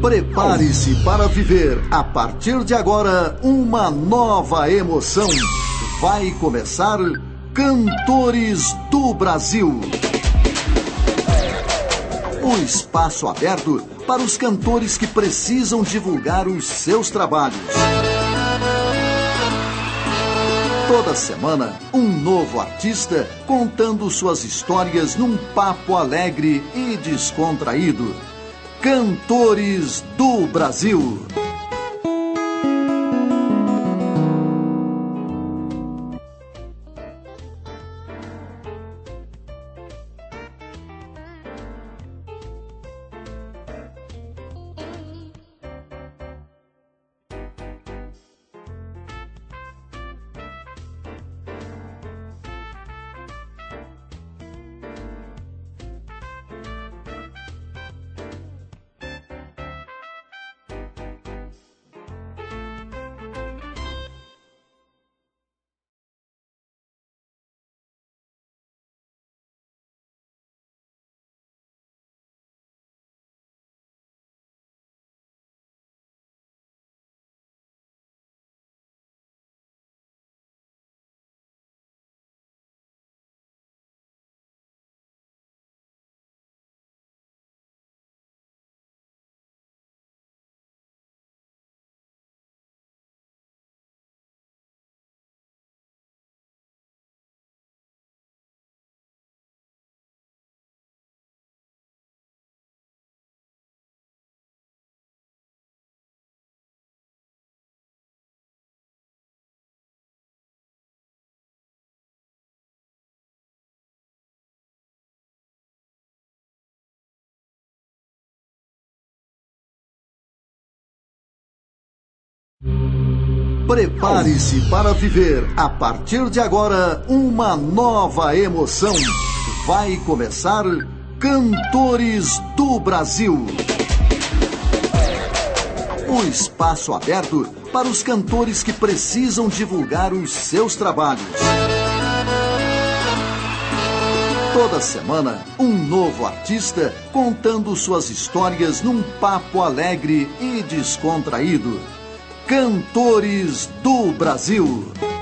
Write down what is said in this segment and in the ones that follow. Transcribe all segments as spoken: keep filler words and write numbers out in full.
Prepare-se para viver, a partir de agora, uma nova emoção. Vai começar Cantores do Brasil. Um espaço aberto para os cantores que precisam divulgar os seus trabalhos. Toda semana, um novo artista contando suas histórias num papo alegre e descontraído. Cantores do Brasil. Prepare-se para viver, a partir de agora, uma nova emoção. Vai começar Cantores do Brasil. Um espaço aberto para os cantores que precisam divulgar os seus trabalhos. Toda semana, um novo artista contando suas histórias num papo alegre e descontraído. Cantores do Brasil.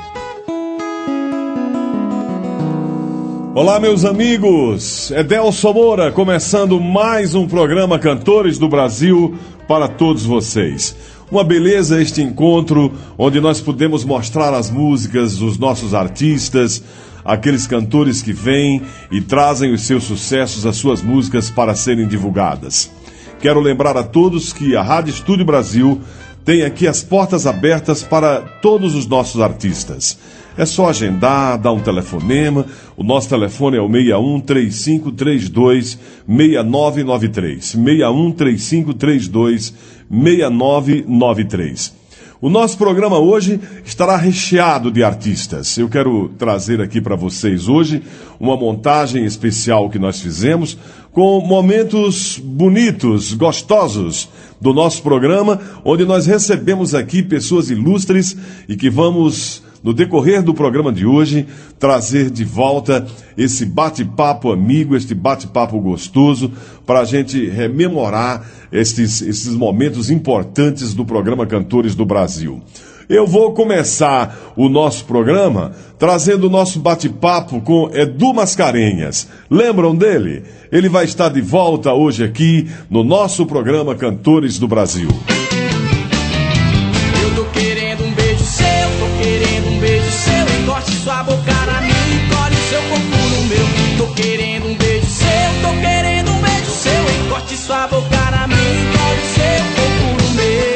Olá, meus amigos, é Delson Moura, começando mais um programa Cantores do Brasil para todos vocês. Uma beleza este encontro, onde nós podemos mostrar as músicas dos nossos artistas, aqueles cantores que vêm e trazem os seus sucessos, as suas músicas para serem divulgadas. Quero lembrar a todos que a Rádio Estúdio Brasil tem aqui as portas abertas para todos os nossos artistas. É só agendar, dar um telefonema. O nosso telefone é o seis um três cinco três dois seis nove nove três. seis um três cinco três dois seis nove nove três. O nosso programa hoje estará recheado de artistas. Eu quero trazer aqui para vocês hoje uma montagem especial que nós fizemos com momentos bonitos, gostosos do nosso programa, onde nós recebemos aqui pessoas ilustres e que vamos, no decorrer do programa de hoje, trazer de volta esse bate-papo amigo, este bate-papo gostoso, para a gente rememorar esses, esses momentos importantes do programa Cantores do Brasil. Eu vou começar o nosso programa trazendo o nosso bate-papo com Edu Mascarenhas. Lembram dele? Ele vai estar de volta hoje aqui no nosso programa Cantores do Brasil. Eu tô querendo um beijo seu, tô querendo um beijo seu. Encoste sua boca na minha e colhe seu corpo no meu. Tô querendo um beijo seu, tô querendo um beijo seu. Encoste sua boca na minha e colhe seu corpo no meu.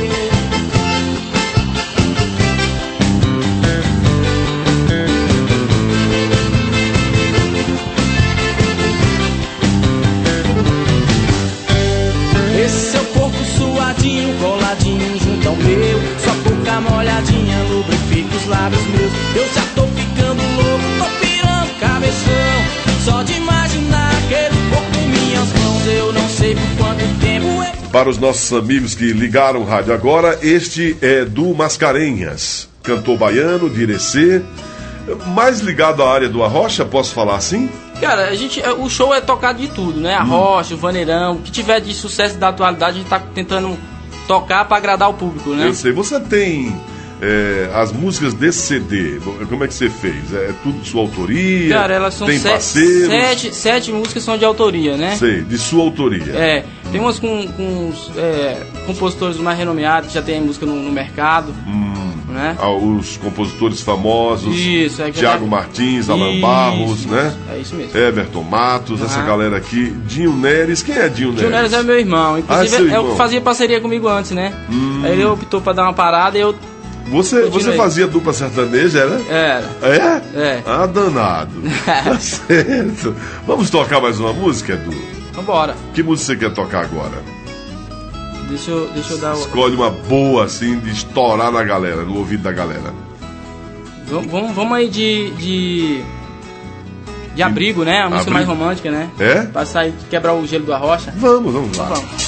Esse seu corpo suadinho, coladinho junto ao meu, sua boca molhadinha lubrifica os lábios meus. Eu já tô ficando louco, tô pirando cabeção, só de imaginar aquele corpo em minhas mãos. Eu não sei por quanto tempo eu... Para os nossos amigos que ligaram o rádio agora, este é Edu Mascarenhas, cantor baiano de Irecê, Mais ligado à área do arrocha, posso falar assim? Cara, a gente, o show é tocado de tudo, né? Arrocha, hum. o vaneirão, o que tiver de sucesso da atualidade, a gente tá tentando tocar pra agradar o público, né? Eu sei, você tem é, as músicas desse C D, como é que você fez? É tudo de sua autoria? Cara, elas são tem sete, parceiros? Sete, sete músicas são de autoria, né? Sei, de sua autoria. É, tem umas com, com é, compositores mais renomeados, que já tem música no, no mercado. Hum. Né? Os compositores famosos, isso, é Tiago Martins, Alan isso, Barros, isso, né? É isso mesmo. Everton Matos, ah. essa galera aqui. Dinho Neres, quem é Dinho Neres? Dinho Neres é meu irmão, inclusive ah, é, é o que fazia parceria comigo antes, né? Hum. Aí ele optou pra dar uma parada e eu... Você, você fazia dupla sertaneja, era? Era. É? É. Ah, danado. Tá certo. Vamos tocar mais uma música, Edu? Vambora. Que música você quer tocar agora? Deixa eu, deixa eu dar... Escolhe uma boa, assim, de estourar na galera, no ouvido da galera. Vamos, vamos, vamos aí de... De, de abrigo, né? A música abrigo. mais romântica, né? É? Pra sair, quebrar o gelo do arrocha. Vamos, vamos lá. Então, vamos.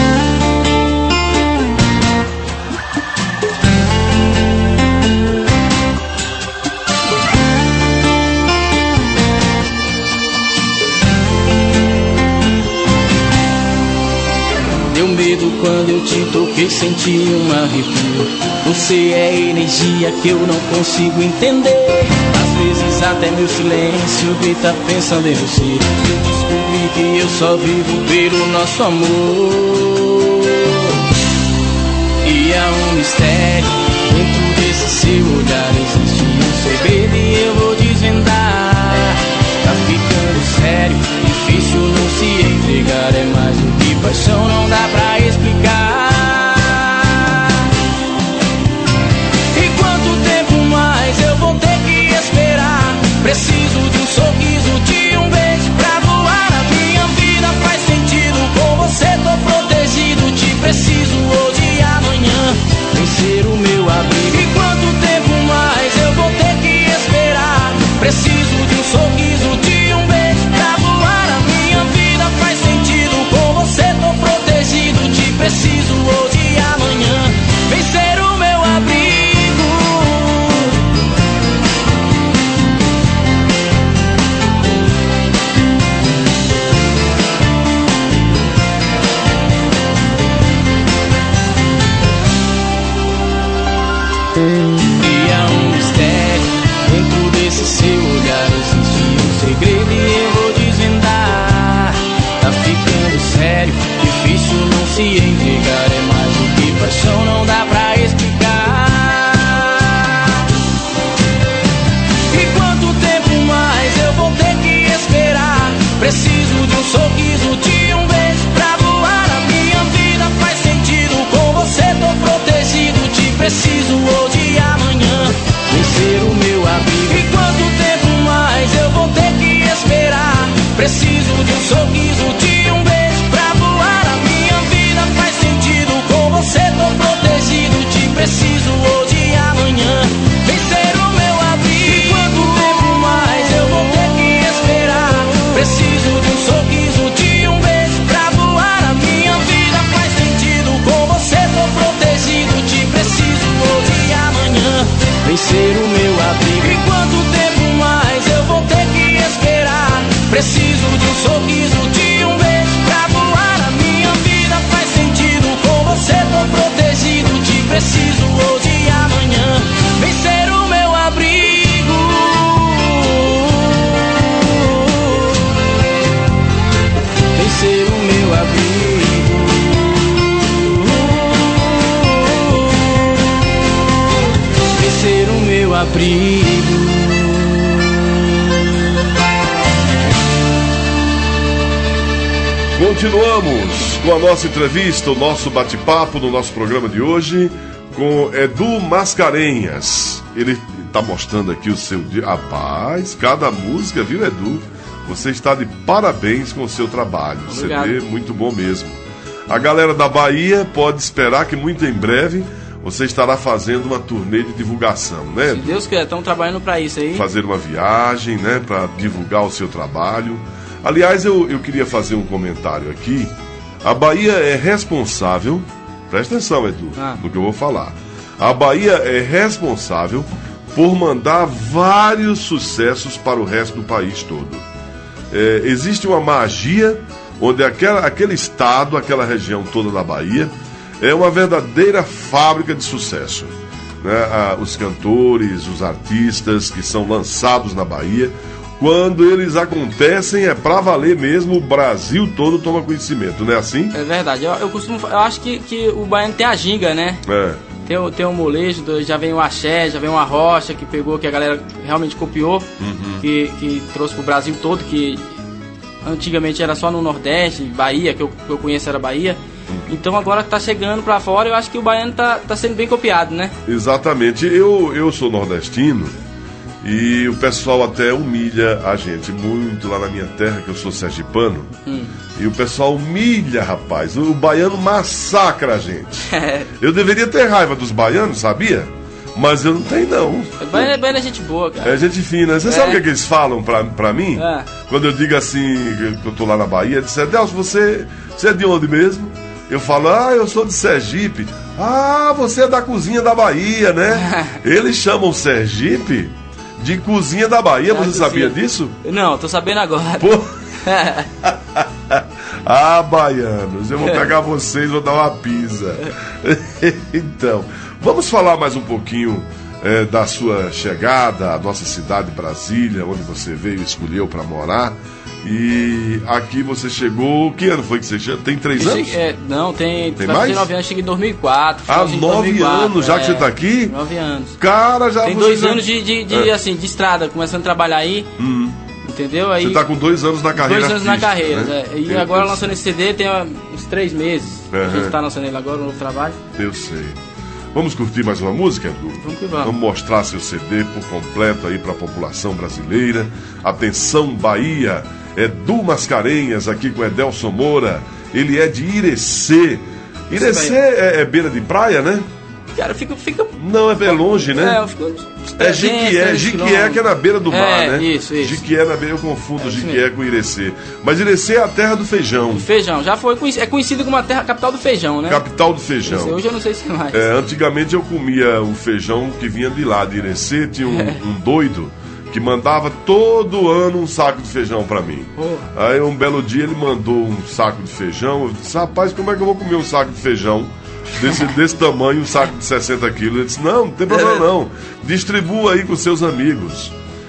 Quando eu te toquei, senti um arrepio. Você é energia que eu não consigo entender. Às vezes até meu silêncio grita pensando em você. Eu descobri que eu só vivo pelo nosso amor. E há um mistério dentro desse seu olhar. Existe um segredo e eu vou desvendar. Tá ficando sério, difícil não se entregar. É mais do que paixão, não dá pra explicar. E quanto tempo mais eu vou ter que esperar? Preciso de um sorriso, de um beijo pra voar. A minha vida faz sentido, com você tô protegido. Te preciso hoje e amanhã, vencer o meu abrigo. E quanto tempo mais eu vou ter que esperar? Preciso de um sorriso, de um beijo pra voar. A minha vida faz sentido, com você tô protegido. Te preciso hoje e amanhã, vencer o meu abrigo. E há um mistério dentro desse seu olhar. Existe um segredo e eu vou desvendar. Tá ficando sério, difícil não se entregar. É mais do que paixão, não dá pra explicar. E quanto tempo mais eu vou ter que esperar? Preciso de um sorriso, de um beijo pra voar. A minha vida faz sentido, com você tô protegido. Te preciso hoje e amanhã, vencer o meu abrigo. E quanto tempo mais eu vou ter que esperar? Preciso de um sorriso, de um beijo pra voar. A minha vida faz sentido, com você tô protegido. Te preciso hoje e amanhã, vencer o meu abrigo. E quanto tempo mais eu vou ter que esperar? Preciso de um sorriso, de um beijo pra voar. A minha vida faz sentido, com você tô protegido. Te preciso hoje e amanhã, vencer o meu abrigo. E quanto tempo mais eu vou ter que esperar? Preciso de um sorriso, de um beijo pra voar. A minha vida faz sentido, com você tô protegido. Te preciso hoje e amanhã, vencer o meu abrigo. Vencer o meu abrigo. Vencer o meu abrigo. Continuamos com a nossa entrevista, o nosso bate-papo no nosso programa de hoje com Edu Mascarenhas. Ele está mostrando aqui o seu dia. Rapaz, cada música, viu, Edu? Você está de parabéns com o seu trabalho. Obrigado. C D muito bom mesmo. A galera da Bahia pode esperar que muito em breve você estará fazendo uma turnê de divulgação, né? Se Deus quiser, estamos trabalhando para isso aí. Fazer uma viagem, né, para divulgar o seu trabalho. Aliás, eu, eu queria fazer um comentário aqui. A Bahia é responsável, presta atenção, Edu, ah. no que eu vou falar. A Bahia é responsável por mandar vários sucessos para o resto do país todo. É, existe uma magia onde aquela, aquele estado, aquela região toda da Bahia é uma verdadeira fábrica de sucesso, né? Ah, os cantores, os artistas que são lançados na Bahia, quando eles acontecem é pra valer mesmo, o Brasil todo toma conhecimento, não é assim? É verdade, eu, eu costumo, eu acho que, que o baiano tem a ginga, né? É. Tem, o- tem o molejo, do- já vem o axé, já vem uma rocha que pegou, que a galera realmente copiou, Uhum. que, que trouxe pro Brasil todo, que antigamente era só no Nordeste, Bahia, que eu, que eu conheço era Bahia. Então agora que tá chegando pra fora, eu acho que o baiano tá, tá sendo bem copiado, né? Exatamente, eu, eu sou nordestino e o pessoal até humilha a gente muito lá na minha terra, que eu sou sergipano. Hum. E o pessoal humilha, rapaz. O baiano massacra a gente. Eu deveria ter raiva dos baianos, sabia? Mas eu não tenho, não. Baiano, baiano é gente boa, cara. É gente fina. Você É. sabe o que, é que eles falam pra, pra mim? É. Quando eu digo assim, que eu tô lá na Bahia, eles dizem, Delcio, você, você é de onde mesmo? Eu falo, ah, eu sou de Sergipe. Ah, você é da cozinha da Bahia, né? Eles chamam Sergipe de cozinha da Bahia. Da Você cozinha. sabia disso? Não, tô sabendo agora. Pô. Ah, baianos, eu vou pegar vocês, vou dar uma pisa. Então, vamos falar mais um pouquinho eh, da sua chegada à nossa cidade, Brasília, onde você veio e escolheu para morar. E aqui você chegou. Que ano foi que você chegou? Tem três Eu anos? cheguei- é, não, tem. Tem vai fazer mais? nove anos, cheguei em dois mil e quatro. Há finalzinho de nove dois mil e quatro, anos já que é, você tá aqui? Nove anos. Cara, já Tem você dois já- anos de, de, de, É. assim, de estrada, começando a trabalhar aí. Hum. Entendeu? Aí, Você tá com dois anos na carreira. dois anos na artística, carreira. né? é. E Eu- agora eu- lançando esse C D tem ó, uns três meses. A Uhum. gente tá lançando ele agora, um novo trabalho. Eu sei. Vamos curtir mais uma música, Edu? Vamos que vamos. Vamos mostrar seu C D por completo aí para a população brasileira. Atenção, Bahia. Edu Mascarenhas aqui com Edelson Moura. Ele é de Irecê. Irecê é, é beira de praia, né? Cara, fica. fica Não, é bem longe, né? É, eu fico. uns É trezentos, Jiquié, trezentos Jiquié que é na beira do mar, É, né? isso, isso. Jiquié na beira, eu confundo É isso Jiquié com Irecê. Mas Irecê é a terra do feijão, Feijão, já foi conhecido, é conhecido como a terra capital do feijão, né? capital do Isso, feijão. hoje eu não sei se é mais. É, antigamente eu comia o feijão que vinha de lá, de Irecê, tinha um, um doido que mandava todo ano um saco de feijão pra mim. Porra. Aí um belo dia ele mandou um saco de feijão, eu disse, rapaz, como é que eu vou comer um saco de feijão desse, desse tamanho, um saco de sessenta quilos? Ele disse, não, não tem problema não, distribua aí com seus amigos.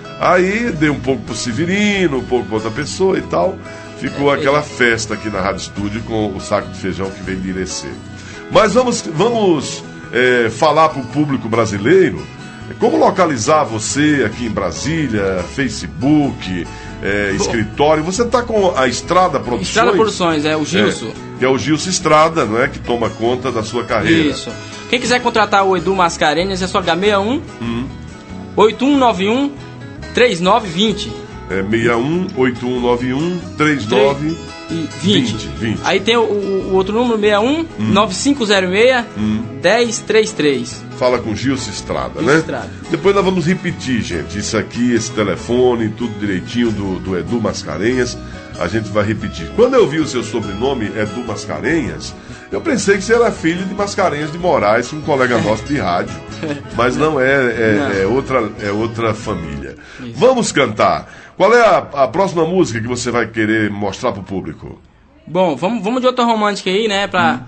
Aí dei um pouco pro Severino, um pouco pra outra pessoa e tal, ficou aquela festa aqui na Rádio Estúdio com o saco de feijão que veio de Irecê. Mas vamos, vamos é, falar pro público brasileiro como localizar você aqui em Brasília, Facebook, é, escritório. Você está com a Estrada Produções? Estrada Produções, é o Gilson. É, que é o Gilson Estrada, não é? Que toma conta da sua carreira. Isso. Quem quiser contratar o Edu Mascarenhas é só H sessenta e um, Hum. oito um nove um, três nove dois zero. É seis um oito um nove um três nove E vinte. vinte, vinte. Aí tem o, o- o outro número, seis um nove cinco zero seis um zero três três. Fala com Gilson Estrada, Gilson né? Estrada. Depois nós vamos repetir, gente. Isso aqui, esse telefone, tudo direitinho do, do Edu Mascarenhas. A gente vai repetir. Quando eu vi o seu sobrenome, Edu Mascarenhas, eu pensei que você era filho de Mascarenhas de Moraes, um colega nosso de rádio. Mas não é, é, Não. é outra, é outra família. Vamos cantar. Qual é a, a próxima música que você vai querer mostrar pro público? Bom, vamos, vamos de outra romântica aí, né? Pra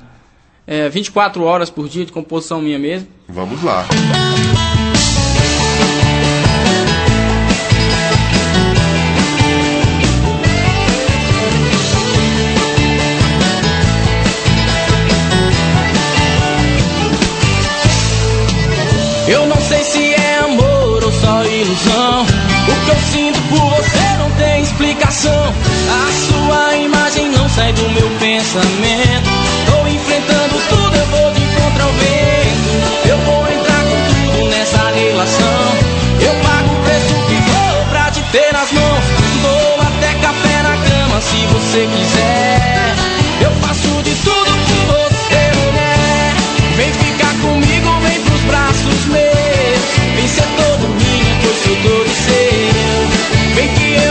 é, vinte e quatro horas por dia de composição minha mesmo. Vamos lá. Eu não sei se é amor ou só ilusão. O que eu sinto por você não tem explicação. A sua imagem não sai do meu pensamento. Tô enfrentando tudo, eu vou de contra o vento. Eu vou entrar com tudo nessa relação. Eu pago o preço que for pra te ter nas mãos. Dou até café na cama se você quiser. Eu faço de tudo por você, mulher. Vem ficar comigo, vem pros braços meus. Vem ser todo minha, que eu sou todo seu. Vem que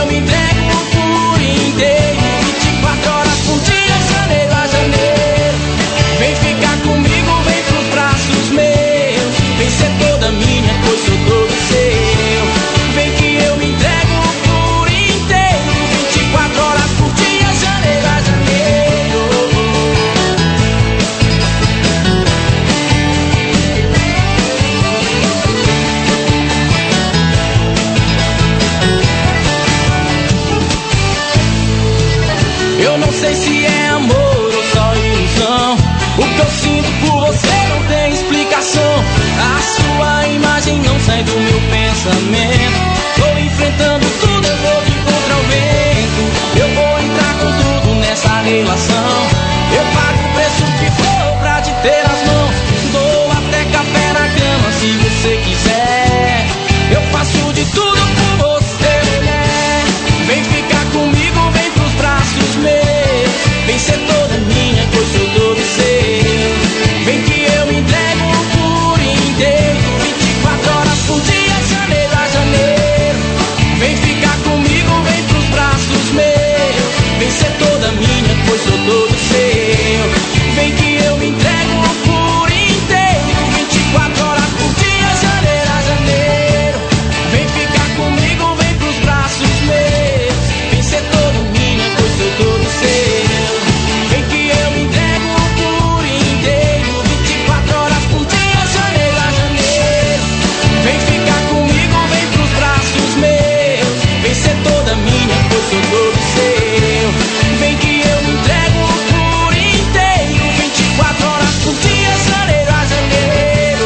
Eu não sei se é amor ou só ilusão. O que eu sinto por você não tem explicação. A sua imagem não sai do meu pensamento. Tô enfrentando tudo, eu vou de contra o vento. Eu vou entrar com tudo nessa relação. Eu pago o preço que for pra te ter nas mãos. Dou até café na cama se você quiser. Eu faço de tudo por você, mulher. Vem ficar comigo, vem pros braços meus. Vem ser toda minha, que eu sou todo seu. Vem que eu me entrego por inteiro, vinte e quatro horas por dia, janeiro a janeiro. Vem ficar comigo, vem pros braços meus. Vem ser toda minha, pois sou todo seu. Vem que eu me entrego por inteiro, vinte e quatro horas por dia, janeiro a janeiro. Vem ficar comigo, vem pros braços meus. Vem ser toda minha, pois sou todo seu. Vem que eu me entrego por inteiro, vinte e quatro horas por dia, janeiro a janeiro. Vem ficar comigo, vem pros braços meus. Vem ser toda minha, pois sou todo seu. Vem que eu me entrego por inteiro, vinte e quatro horas por dia, janeiro a janeiro.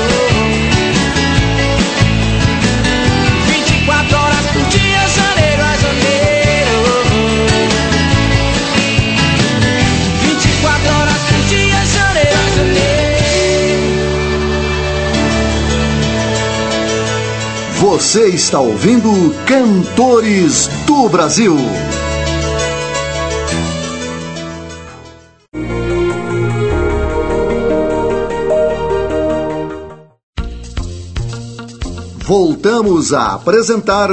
vinte e quatro horas por dia, janeiro a janeiro. vinte e quatro horas por dia, janeiro a janeiro. Você está ouvindo Cantores do Brasil. Voltamos a apresentar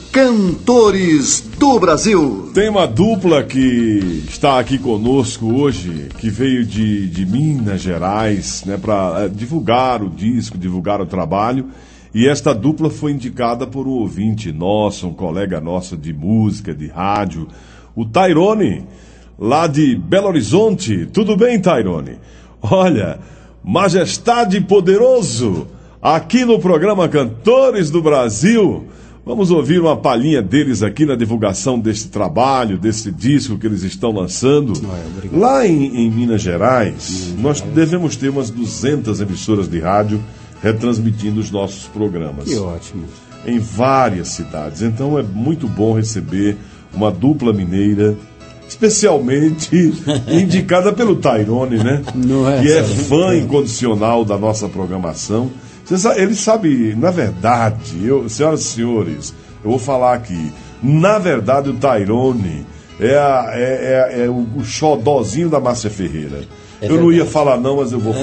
Cantores do Brasil. Tem uma dupla que está aqui conosco hoje, que veio de, de Minas Gerais, né, para divulgar o disco, divulgar o trabalho. E esta dupla foi indicada por um ouvinte nosso, um colega nosso de música, de rádio, o Tairone, lá de Belo Horizonte. Tudo bem, Tairone? Olha, Majestade Poderoso, aqui no programa Cantores do Brasil. Vamos ouvir uma palhinha deles aqui na divulgação deste trabalho, desse disco que eles estão lançando. Ah, lá em, em Minas Gerais, Minas nós Gerais. devemos ter umas duzentas emissoras de rádio retransmitindo os nossos programas. Que ótimo. Em várias cidades. Então é muito bom receber uma dupla mineira, especialmente indicada pelo Tairone, né? Não é, que é sabe? fã incondicional da nossa programação. Você sabe, ele sabe, na verdade, eu, senhoras e senhores, eu vou falar aqui, na verdade o Tairone é, a, é, é, é o, o xodózinho da Márcia Ferreira. É eu não ia falar não, mas eu vou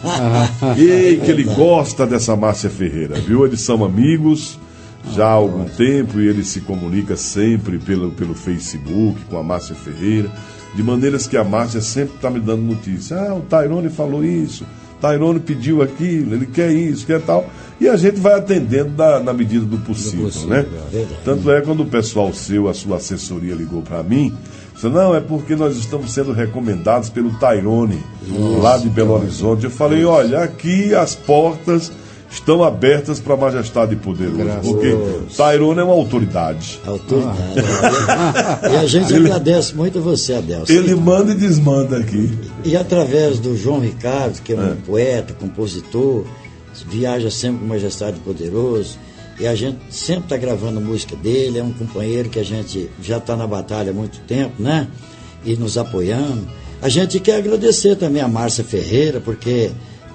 falar. Ei, que ele gosta dessa Márcia Ferreira, viu? Eles são amigos já há algum tempo e ele se comunica sempre pelo, pelo Facebook com a Márcia Ferreira, de maneiras que a Márcia sempre está me dando notícia. Ah, o Tairone falou isso, o Tairone pediu aquilo, ele quer isso, quer tal. E a gente vai atendendo da, na medida do possível, do possível, né? É. Tanto é quando o pessoal seu, a sua assessoria ligou para mim, disse, não, é porque nós estamos sendo recomendados pelo Tairone, Nossa, lá de Belo Horizonte. Eu falei, olha, aqui as portas estão abertas para a Majestade Poderoso, Graças porque Tairone é uma autoridade. Autoridade. Ah. E a gente ele, agradece muito a você, Adelson. Ele manda e desmanda aqui. E, e através do João Ricardo, que é um é. poeta, compositor, viaja sempre com Majestade Poderoso, e a gente sempre está gravando música dele, é um companheiro que a gente já está na batalha há muito tempo, né? E nos apoiando. A gente quer agradecer também a Márcia Ferreira, porque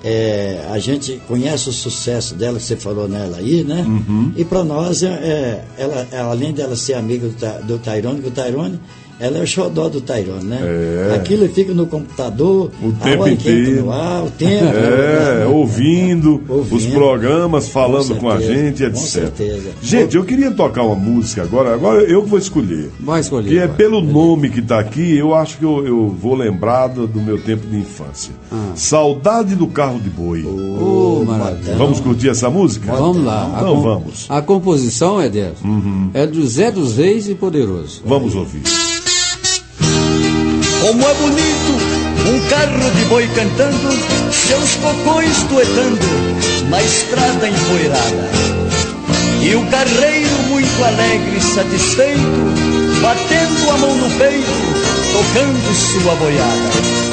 é, a gente conhece o sucesso dela, que você falou nela aí, né? Uhum. E para nós, é, ela, além dela ser amiga do, do Tairone, que o Tairone, ela é o xodó do Tairone, né? É. Aquilo fica no computador, o tempo inteiro. No ar, o tempo. É, né? ouvindo, ouvindo os programas, falando com, certeza, com a gente, etcétera. Com certeza. Gente, eu queria tocar uma música agora, agora eu vou escolher. Vai escolher. Que é vai. pelo nome que está aqui, eu acho que eu, eu vou lembrar do, do meu tempo de infância. Ah. Saudade do Carro de Boi. Oh, maravilha. Vamos curtir essa música? Vamos lá. Então com, vamos. A composição é dessa. Uhum. É do Zé dos Reis e Poderoso. Vamos ouvir. Como é bonito um carro de boi cantando, seus cocões tuetando na estrada empoeirada. E o carreiro muito alegre e satisfeito, batendo a mão no peito, tocando sua boiada.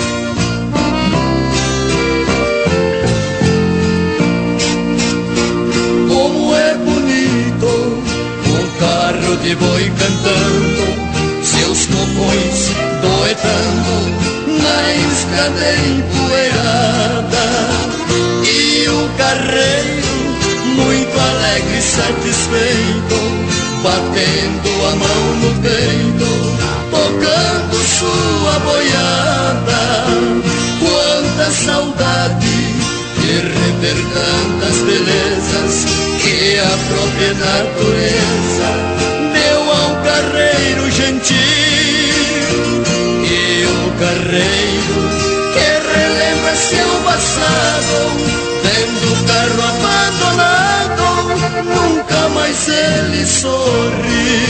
Carro de boi cantando, seus cocões doetando na estrada empoeirada. E o carreiro, muito alegre e satisfeito, batendo a mão no peito, tocando sua boiada. Quanta saudade de rever tantas belezas que a própria natureza deu ao carreiro gentil. E o carreiro que relembra seu passado, vendo o carro abandonado, nunca mais ele sorri.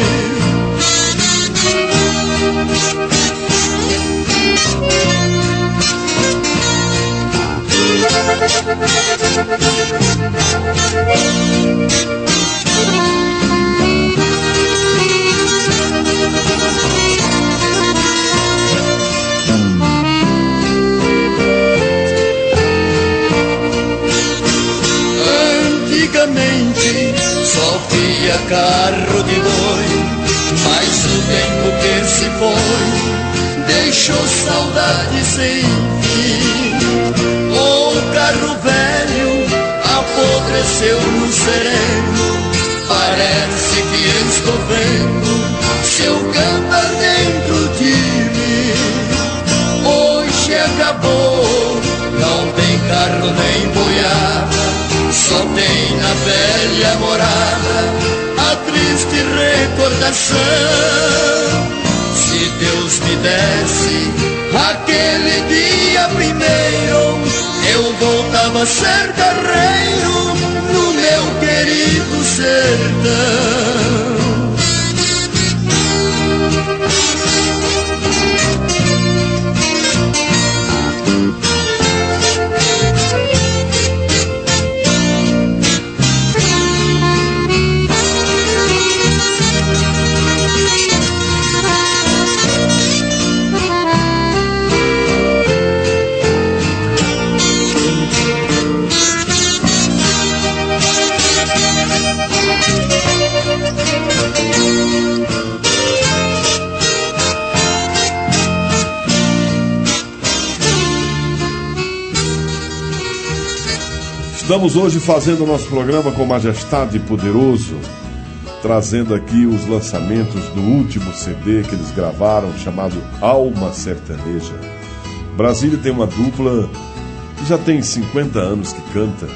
Antigamente só via carro de boi, mas o tempo que se foi deixou saudade sem fim. O carro velho apodreceu no sereno, parece que estou vendo seu cantar dentro de mim. Hoje acabou, não tem carro nem boiada, só tem na velha morada a triste recordação. Se Deus me desse aquele dia primeiro, eu voltava a ser carreiro no meu querido sertão. Estamos hoje fazendo o nosso programa com majestade e poderoso, trazendo aqui os lançamentos do último C D que eles gravaram, chamado Alma Sertaneja. Brasília tem uma dupla que já tem cinquenta anos que canta,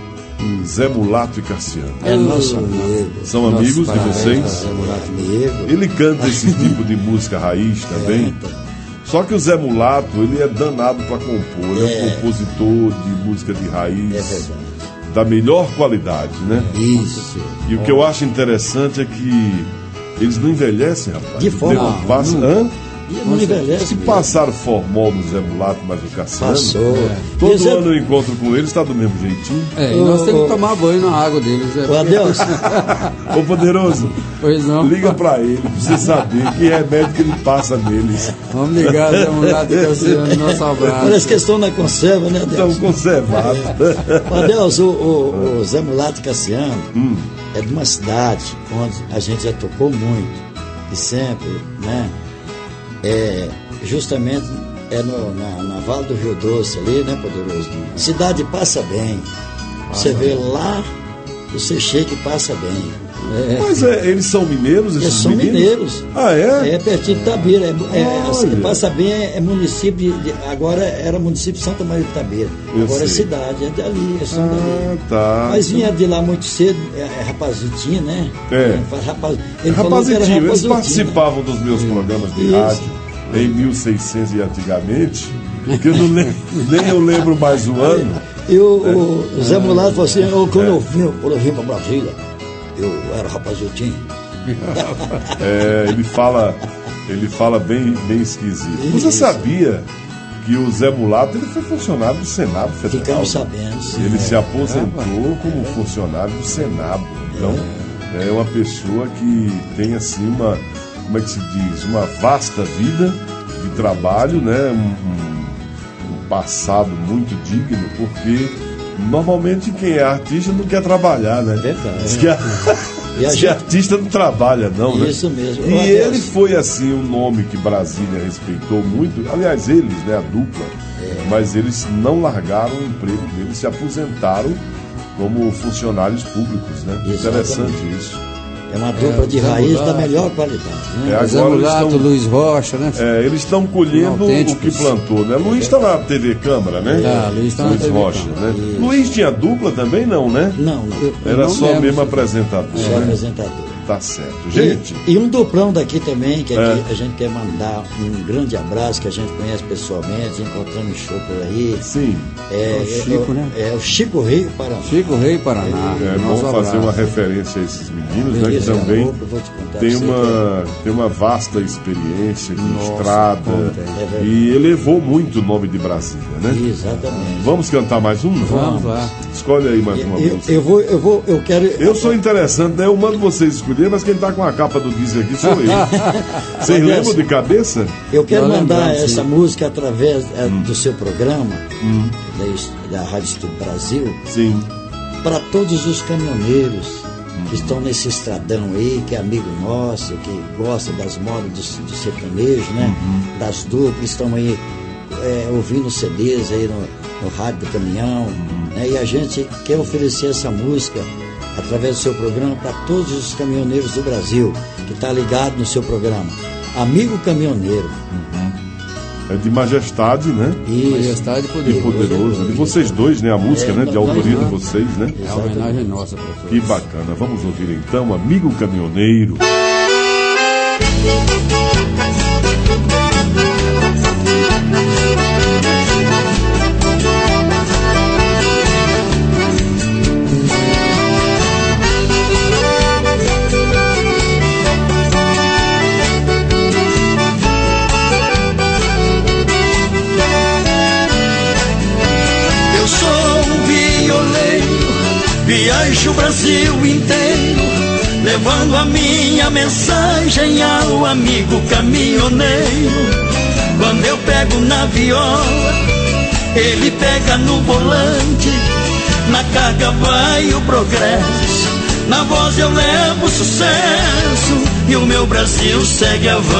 Zé Mulato e Cassiano. É nosso amigo. São amigos de vocês? Zé Mulato amigo. Ele canta esse tipo de música raiz também. Só que o Zé Mulato, ele é danado para compor, é. é um compositor de música de raiz, é verdade, da melhor qualidade, né? Isso. E o que eu acho interessante é que eles não envelhecem, rapaz. De forma não, passa, não, hã? não envelhece. Se passaram formol no Zé Mulato, mas o Cassiano, passou. É. Todo Zé... ano eu encontro com eles, está do mesmo jeitinho. É, e nós temos que tomar banho na água deles. É. Ô, adeus. Ô, poderoso, pois não. Liga pra ele, pra você saber que remédio que ele passa neles. Vamos ligar, Zé Mulato e Cassiano, nosso abraço. Parece que estão na conserva, né, Adeus? Estão conservados. Adeus, o, o, o Zé Mulato e Cassiano hum. é de uma cidade onde a gente já tocou muito, e sempre, né? É, justamente é no, na, na Vale do Rio Doce ali, né, poderoso? Cidade passa bem. Você ah, vê lá, o Seixeque passa bem. É. Mas é, eles são mineiros? Eles esses são meninos? mineiros. Ah, é? É pertinho de Itabira. É, é, assim, passa bem, é, é município, de, agora era município de Santa Maria de Itabira. Eu agora sei. é cidade, é dali, é Santa Ah, Maria. tá. Mas vinha de lá muito cedo, é, é rapazitinho, né? É. Rapaz, ele rapazitinho, eles participavam dos meus programas de Isso. rádio em mil e seiscentos e antigamente, que eu não lembro, nem eu lembro mais o ano. E o, o Zé Mulato falou assim, oh, quando, é. eu, meu, quando eu vim para Brasília, eu era rapazutinho. É, ele fala, ele fala bem, bem esquisito. Isso. Você sabia que o Zé Mulato ele foi funcionário do Senado Federal? Ficamos sabendo. Sim. Ele é. se aposentou como funcionário do Senado. Então, é. é uma pessoa que tem assim uma, como é que se diz, uma vasta vida de trabalho, né? Um, um, um passado muito digno, porque normalmente quem é artista não quer trabalhar, né? Verdade. Diz que, a... E a Diz que gente... artista não trabalha, não, né? Isso mesmo. E ele foi, assim, um nome que Brasília respeitou muito. Aliás, eles, né, a dupla. É. Mas eles não largaram o emprego deles, se aposentaram como funcionários públicos, né? Exatamente. Interessante isso. É uma dupla É, de Zé raiz Mulato. da melhor qualidade, né? É, Zé agora eles Mulato, estão- Luiz Rocha, né? É, eles estão colhendo o que plantou, né? Luiz está na T V Câmara, né? Ah, Luiz tá na T V Rocha, Câmara. né? Luiz tinha dupla também, não, né? Não, não. Eu Era não só lembro mesmo se- apresentador, Só né? apresentador. Tá certo. Gente, E, e um duplão daqui também, que aqui É. a gente quer mandar um grande abraço, que a gente conhece pessoalmente, encontrando em show por aí. sim, É, É o Chico, é, né? É o Chico Rei Paraná. Chico Rei Paraná. é bom Nosso fazer abraço. uma referência a esses meninos, né? Que Beleza, também roupa, eu vou te contar tem pra você uma, tem uma vasta experiência de Nossa, estrada como tem. É verdade. e elevou muito o nome de Brasília, né? que- Exatamente. Vamos cantar mais um? Vamos lá. Escolhe aí mais uma Eu, música. eu vou, eu vou, eu quero. Eu sou interessante, né? Eu mando vocês escolher, mas quem tá com a capa do disco aqui sou eu. Vocês Olha lembram essa. de cabeça? Eu quero Nós mandar lembramos, essa sim. música através é, Hum. do seu programa, da, es- da Rádio Estúdio Brasil, Sim. para todos os caminhoneiros que estão nesse estradão aí, que é amigo nosso, que gosta das modas do, do sertanejo, né? Das duplas, estão aí é, ouvindo C Ds aí no, no rádio do caminhão, né? E a gente quer oferecer essa música através do seu programa para todos os caminhoneiros do Brasil, que está ligado no seu programa. Amigo Caminhoneiro. É de majestade, né? Isso. Majestade e E poder. poderoso. De vocês dois, né? A música, É, né? De nós autoria de não. vocês, né? É a homenagem nossa, professor. Que bacana. Vamos ouvir então, Amigo Caminhoneiro. Eu sou um violeiro, viajo o Brasil inteiro, levando a minha mensagem ao amigo caminhoneiro. Quando eu pego na viola, ele pega no volante, na carga vai o progresso, na voz eu levo sucesso e o meu Brasil segue avante.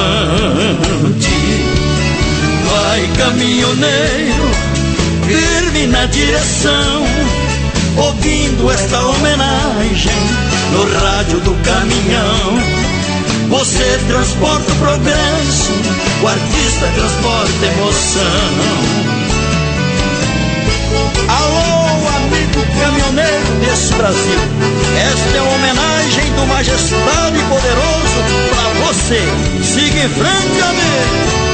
Vai caminhoneiro, firme na direção, ouvindo esta homenagem no rádio do caminhão. Você transporta o progresso, o artista transporta emoção. Alô, amigo caminhoneiro desse Brasil, esta é uma homenagem do majestade poderoso pra você. Siga em frente, amigo.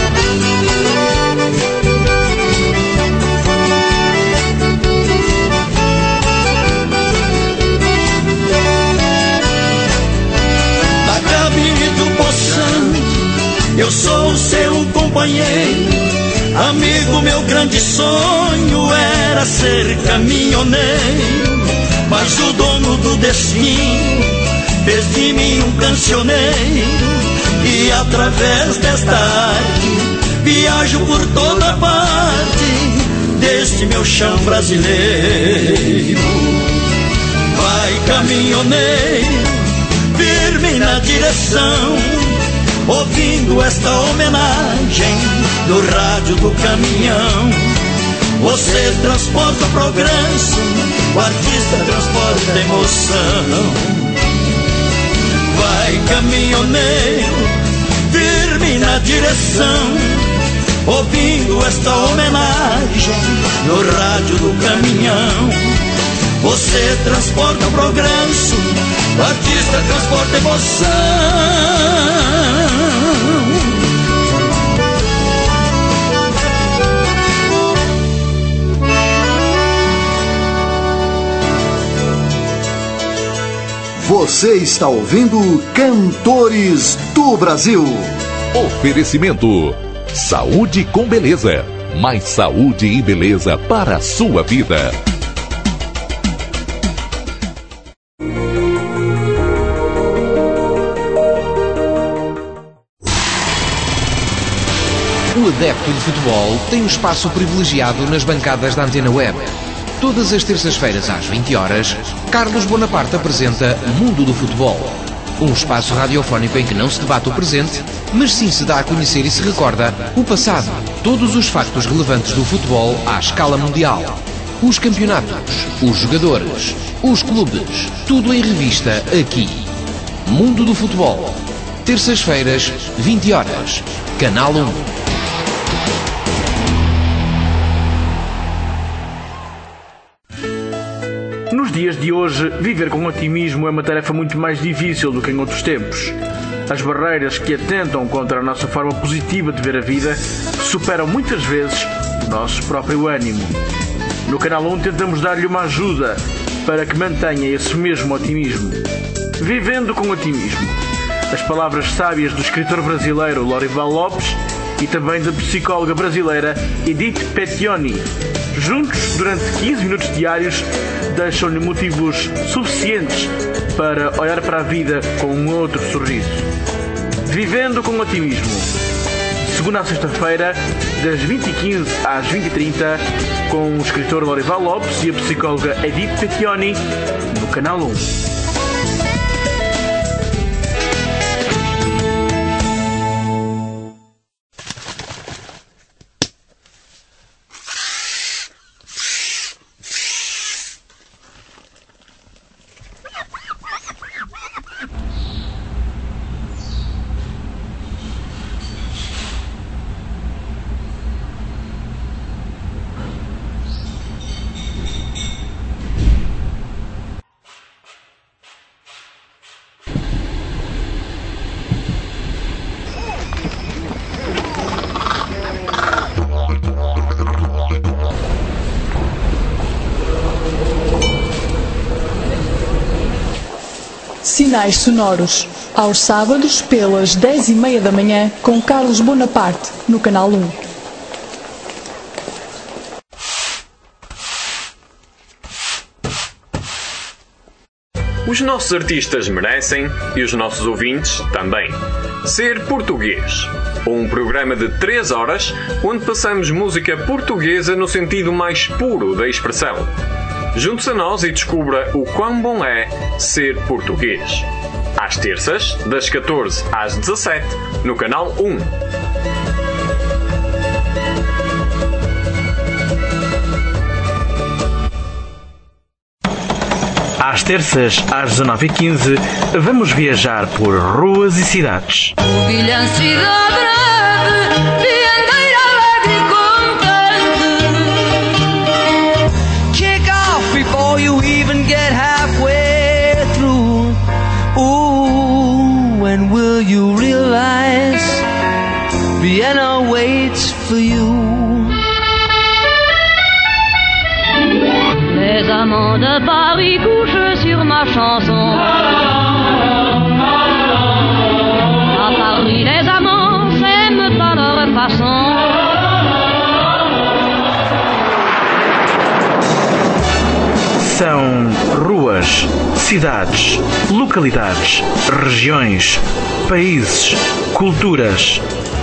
Eu sou o seu companheiro, amigo, meu grande sonho era ser caminhoneiro, mas o dono do destino fez de mim um cancioneiro, e através desta arte viajo por toda parte deste meu chão brasileiro. Vai caminhoneiro, firme na direção, ouvindo esta homenagem no rádio do caminhão. Você transporta progresso, o artista transporta emoção. Vai caminhoneiro, firme na direção, ouvindo esta homenagem no rádio do caminhão. Você transporta progresso, o artista transporta emoção. Você está ouvindo Cantores do Brasil. Oferecimento: saúde com beleza. Mais saúde e beleza para a sua vida. O adepto de futebol tem um espaço privilegiado nas bancadas da Antena Web. Todas as terças-feiras às vinte horas, Carlos Bonaparte apresenta Mundo do Futebol. Um espaço radiofónico em que não se debate o presente, mas sim se dá a conhecer e se recorda o passado. Todos os factos relevantes do futebol à escala mundial. Os campeonatos, os jogadores, os clubes, tudo em revista aqui. Mundo do Futebol. Terças-feiras, vinte horas. Canal um. Nos dias de hoje, viver com otimismo é uma tarefa muito mais difícil do que em outros tempos. As barreiras que atentam contra a nossa forma positiva de ver a vida superam muitas vezes o nosso próprio ânimo. No Canal um tentamos dar-lhe uma ajuda para que mantenha esse mesmo otimismo. Vivendo com otimismo. As palavras sábias do escritor brasileiro Lorival Lopes e também da psicóloga brasileira Edith Petioni. Juntos, durante quinze minutos diários, deixam-lhe motivos suficientes para olhar para a vida com um outro sorriso. Vivendo com otimismo. Segunda a sexta-feira, das vinte e quinze às vinte e trinta, com o escritor Lorival Lopes e a psicóloga Edith Petioni, no Canal um. Sinais sonoros, aos sábados pelas dez e meia da manhã com Carlos Bonaparte, no Canal um. Os nossos artistas merecem, e os nossos ouvintes também, Ser Português. Um programa de três horas onde passamos música portuguesa no sentido mais puro da expressão. Junte-se a nós e descubra o quão bom é ser português. Às terças, das catorze às dezassete, no Canal um. Às terças, às dezanove e quinze, vamos viajar por ruas e cidades. You even get halfway through. Ooh, when will you realize Vienna waits for you? Les amants de Paris couchent sur ma chanson. À Paris, les amants s'aiment à leur façon. São ruas, cidades, localidades, regiões, países, culturas.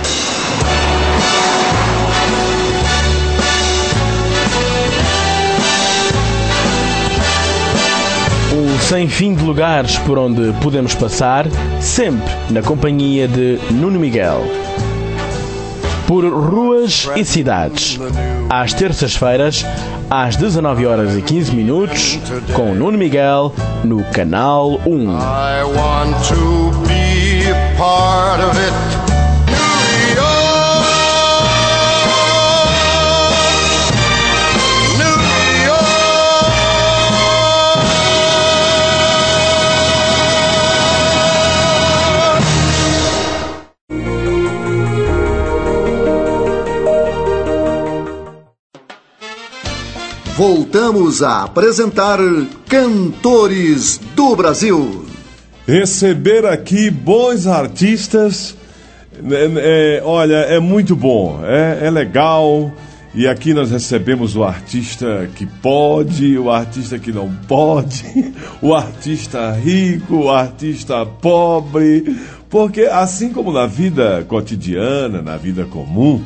Um sem fim de lugares por onde podemos passar, sempre na companhia de Nuno Miguel. Por ruas e cidades, às terças-feiras, às dezanove horas e quinze minutos, com Nuno Miguel, no Canal um. I want to be a part of it. Voltamos a apresentar Cantores do Brasil. Receber aqui bons artistas, é, é, olha, é muito bom, é, é legal. E aqui nós recebemos o artista que pode, o artista que não pode, o artista rico, o artista pobre. Porque assim como na vida cotidiana, na vida comum,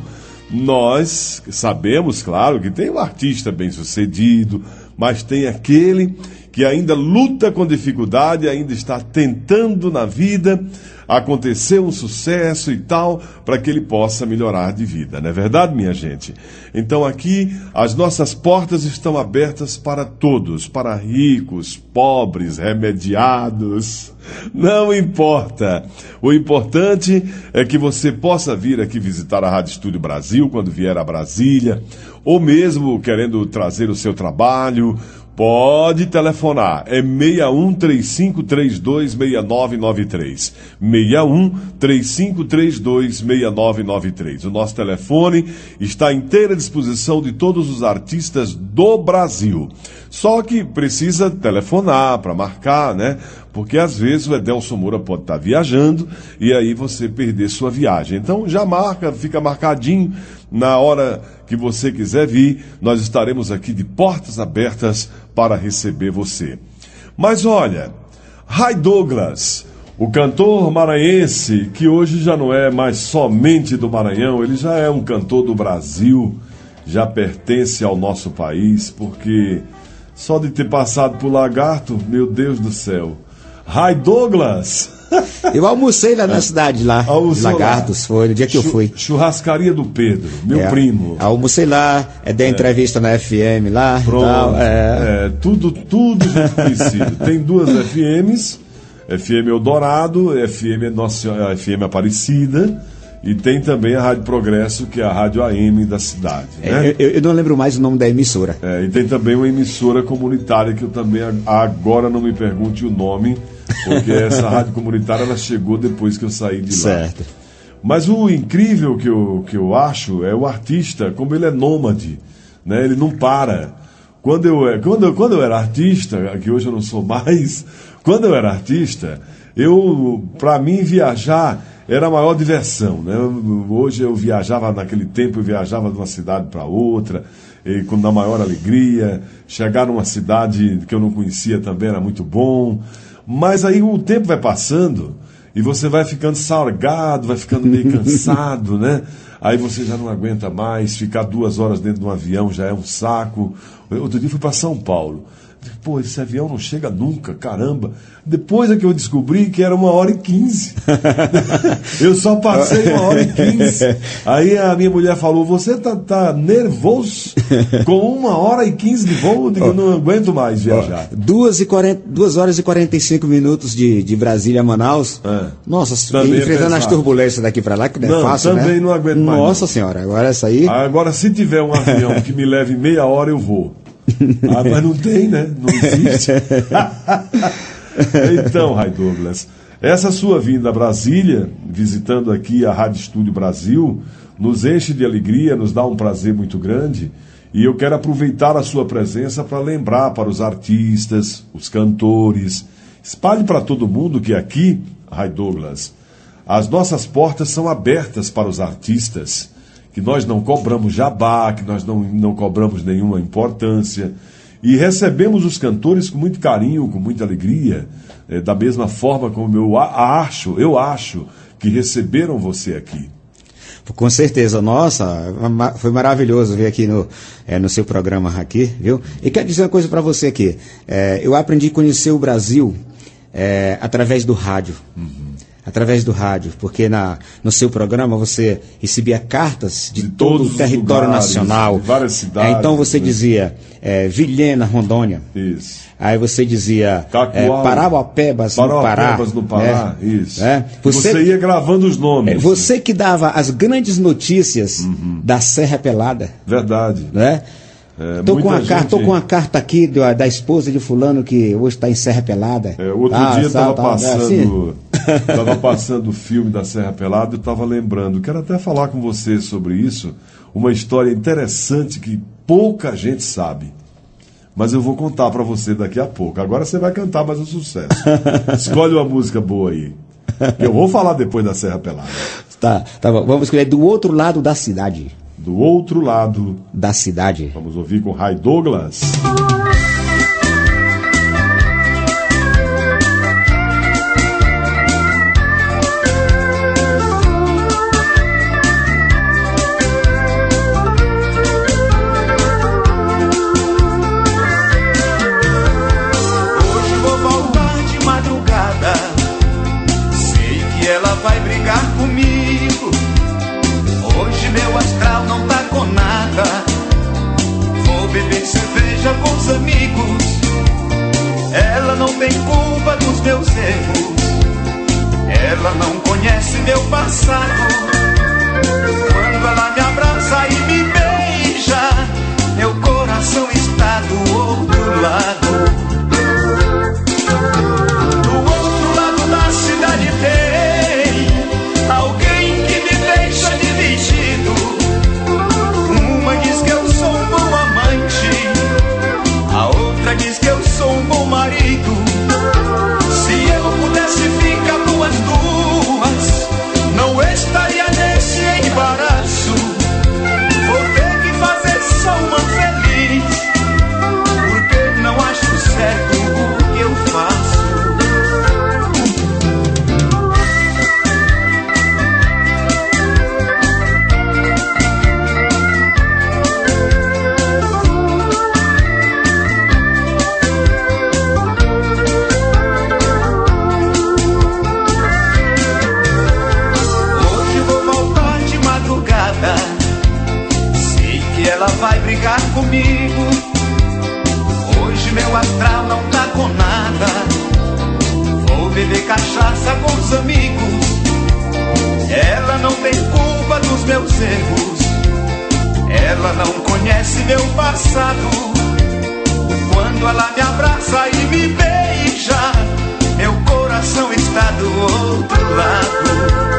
nós sabemos, claro, que tem um artista bem-sucedido, mas tem aquele que ainda luta com dificuldade, ainda está tentando na vida acontecer um sucesso e tal, para que ele possa melhorar de vida, não é verdade, minha gente? Então aqui as nossas portas estão abertas para todos, para ricos, pobres, remediados, não importa. O importante é que você possa vir aqui visitar a Rádio Estúdio Brasil quando vier a Brasília, ou mesmo querendo trazer o seu trabalho. Pode telefonar, é seis um três cinco três dois seis nove nove três, seis um três cinco três dois seis nove nove três. O nosso telefone está à inteira disposição de todos os artistas do Brasil. Só que precisa telefonar para marcar, né? Porque às vezes o Edelson Moura pode estar viajando e aí você perder sua viagem. Então já marca, fica marcadinho. Na hora que você quiser vir, nós estaremos aqui de portas abertas para receber você. Mas olha, Ray Douglas, o cantor maranhense, que hoje já não é mais somente do Maranhão, ele já é um cantor do Brasil, já pertence ao nosso país, porque só de ter passado por Lagarto, meu Deus do céu. Ray Douglas! Eu almocei lá na é. cidade, lá, de Lagartos, foi no dia que Chu, eu fui. Churrascaria do Pedro, meu é, primo. Almocei lá, é, dei é. entrevista na F M lá. Pronto, tal, é. é, tudo, tudo conhecido. Tem duas F Ms, F M Eldorado, F M, Nossa, F M Aparecida, e tem também a Rádio Progresso, que é a Rádio A M da cidade. Né? É, eu, eu não lembro mais o nome da emissora. É, e tem também uma emissora comunitária, que eu também agora não me pergunte o nome, porque essa rádio comunitária ela chegou depois que eu saí de lá. Certo. Mas o incrível que eu, que eu acho é o artista, como ele é nômade, né? Ele não para. Quando eu, quando, eu, quando eu era artista, que hoje eu não sou mais, quando eu era artista, eu, para mim, viajar era a maior diversão, né? Hoje eu viajava, naquele tempo eu viajava de uma cidade para outra, e com na maior alegria. Chegar numa cidade que eu não conhecia também era muito bom. Mas aí o tempo vai passando e você vai ficando salgado, vai ficando meio cansado, né? Aí você já não aguenta mais, ficar duas horas dentro de um avião já é um saco. Outro dia eu fui para São Paulo. Pô, esse avião não chega nunca, caramba. Depois é que eu descobri que era uma hora e quinze. Eu só passei uma hora e quinze. Aí a minha mulher falou, você tá, tá nervoso com uma hora e quinze de voo? Eu digo, oh, não aguento mais viajar. Oh, duas, e quarenta, duas horas e quarenta e cinco minutos de, de Brasília a Manaus. É. Nossa, enfrentando é as turbulências daqui para lá, que não é não, fácil, também né? não aguento mais. Nossa não. senhora, agora essa aí... Agora, se tiver um avião que me leve meia hora, eu vou. Ah, mas não tem, né? Não existe. Então, Ray Douglas, essa sua vinda a Brasília, visitando aqui a Rádio Estúdio Brasil, nos enche de alegria, nos dá um prazer muito grande. E eu quero aproveitar a sua presença para lembrar para os artistas, os cantores, espalhe para todo mundo que aqui, Ray Douglas, as nossas portas são abertas para os artistas, que nós não cobramos jabá, que nós não, não cobramos nenhuma importância, e recebemos os cantores com muito carinho, com muita alegria, é, da mesma forma como eu acho, eu acho que receberam você aqui. Com certeza, nossa, foi maravilhoso vir aqui no, é, no seu programa aqui, viu? E quero dizer uma coisa para você aqui, é, eu aprendi a conhecer o Brasil é, através do rádio. Uhum. Através do rádio, porque na, no seu programa você recebia cartas de, de todo o território lugares, nacional. De várias cidades. É, então você né? dizia é, Vilhena, Rondônia. Isso. Aí você dizia é, Parauapebas, no Pará. Parauapebas no Pará, é, isso. É, você, você ia gravando os nomes. É, você que dava as grandes notícias uhum. da Serra Pelada. Verdade. Né? É, tô, com uma gente... carta, tô com uma carta aqui da, da esposa de fulano que hoje está em Serra Pelada. É, outro ah, dia estava passando, assim? tava passando o filme da Serra Pelada e estava lembrando. Quero até falar com você sobre isso. Uma história interessante que pouca gente sabe. Mas eu vou contar para você daqui a pouco. Agora você vai cantar mais um sucesso. Escolhe uma música boa aí. Eu vou falar depois da Serra Pelada. Tá, tá bom. Vamos escolher Do Outro Lado da Cidade. Do Outro Lado da Cidade. Vamos ouvir com Ray Douglas. meu passado. Quando ela me abraça e me beija, meu coração está do outro lado. Do outro lado da cidade tem alguém que me deixa dividido. Uma diz que eu sou um bom amante, a outra diz que eu sou um bom marido. Se eu pudesse ficar com as duas, não estaria nesse embaraço. Vou ter que fazer só uma feliz, porque não acho certo o que eu faço. Sei que ela vai brigar comigo. Hoje meu astral não tá com nada. Vou beber cachaça com os amigos. Ela não tem culpa dos meus erros. Ela não conhece meu passado. Quando ela me abraça e me beija, meu coração está do outro lado.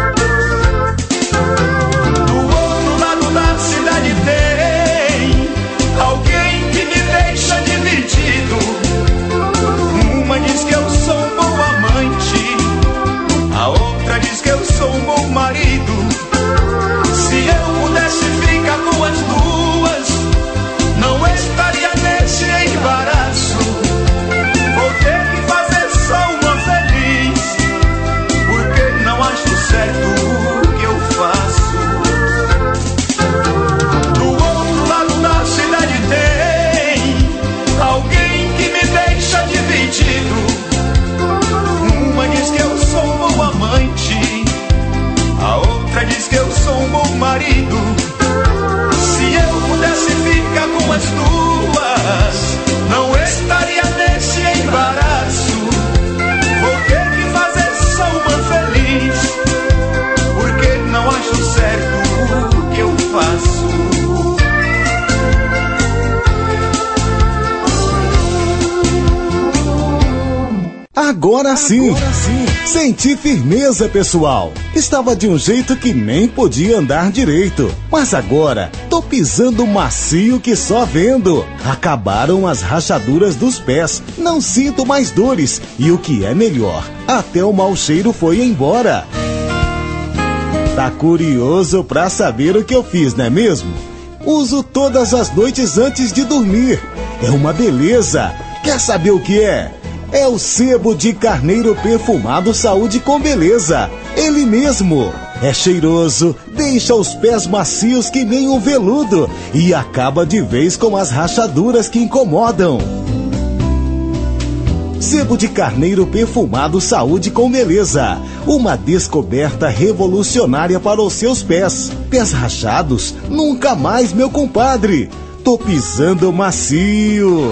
Da cidade tem alguém que me deixa dividido. Uma diz que eu sou um bom amante, a outra diz que eu sou um bom marido. Se eu pudesse ficar com as duas, não estaria nesse embaraço. Vou ter que fazer só uma feliz, porque não acho certo o que eu faço. Uma diz que eu sou um bom amante, a outra diz que eu sou um bom marido. Se eu pudesse ficar com as duas, não estaria nesse embaraço. Vou ter que fazer só uma feliz, porque não acho certo o que eu faço. Agora sim. Agora sim, senti firmeza, pessoal. Estava de um jeito que nem podia andar direito, mas agora tô pisando macio que só vendo. Acabaram as rachaduras dos pés, não sinto mais dores e o que é melhor, até o mau cheiro foi embora. Tá curioso pra saber o que eu fiz, não é mesmo? Uso todas as noites antes de dormir. É uma beleza. Quer saber o que é? É o sebo de carneiro perfumado Saúde com Beleza. Ele mesmo. É cheiroso, deixa os pés macios que nem um veludo e acaba de vez com as rachaduras que incomodam. Sebo de carneiro perfumado Saúde com Beleza. Uma descoberta revolucionária para os seus pés. Pés rachados? Nunca mais, meu compadre. Tô pisando macio.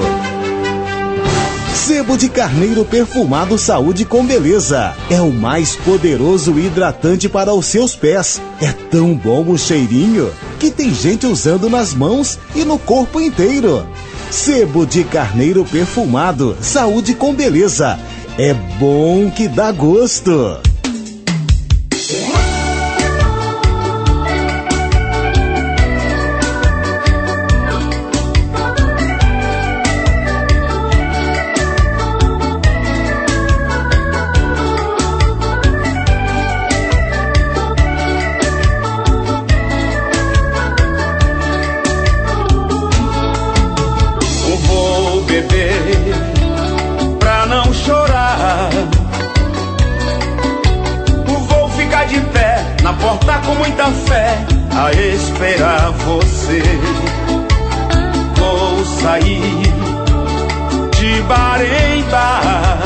Sebo de carneiro perfumado Saúde com Beleza. É o mais poderoso hidratante para os seus pés. É tão bom o cheirinho que tem gente usando nas mãos e no corpo inteiro. Sebo de carneiro perfumado Saúde com Beleza. É bom que dá gosto. Com muita fé a esperar você. Vou sair de bar em bar,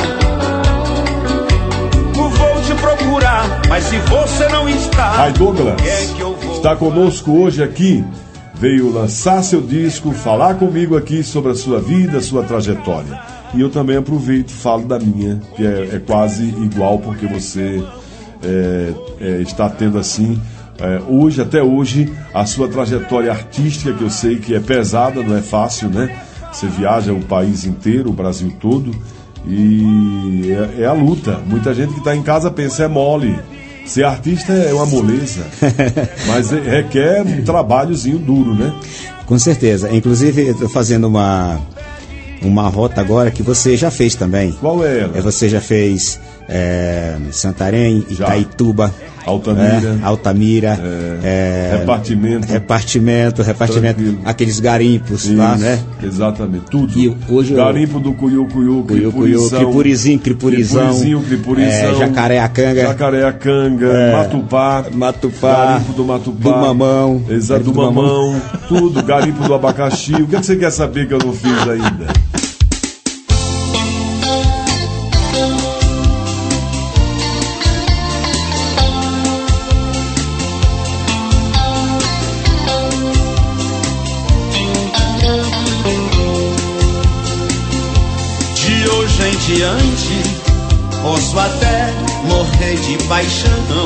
vou te procurar, mas se você não está, Aí Douglas é que eu vou... está conosco hoje aqui. Veio lançar seu disco, falar comigo aqui sobre a sua vida, a sua trajetória. E eu também aproveito e falo da minha, que é, é quase igual, porque você é, é, está tendo assim, é, hoje, até hoje, a sua trajetória artística, que eu sei que é pesada, não é fácil, né? Você viaja o país inteiro, o Brasil todo, e é, é a luta. Muita gente que está em casa pensa, é mole. Ser artista é uma moleza, mas requer um trabalhozinho duro, né? Com certeza. Inclusive, eu estou fazendo uma, uma rota agora que você já fez também. Qual é ela? Você já fez é, Santarém, Já. Itaituba, Altamira, é, Altamira é, é, repartimento, repartimento, repartimento, Tranquilo. aqueles garimpos Isso, lá, né? Exatamente, tudo. E hoje Garimpo do Cuiú, Cuiú, Cuiú, Cuiú, Cripurizinho, Cripurizão, Cripurizinho, Cripurizão, é, Jacareacanga, Jacareacanga, é, Matupá, Matupá, Garimpo do Matupá, do Mamão, exato, do, do mamão, mamão. tudo, Garimpo do Abacaxi. O que, é que você quer saber que eu não fiz ainda? Diante, posso até morrer de paixão,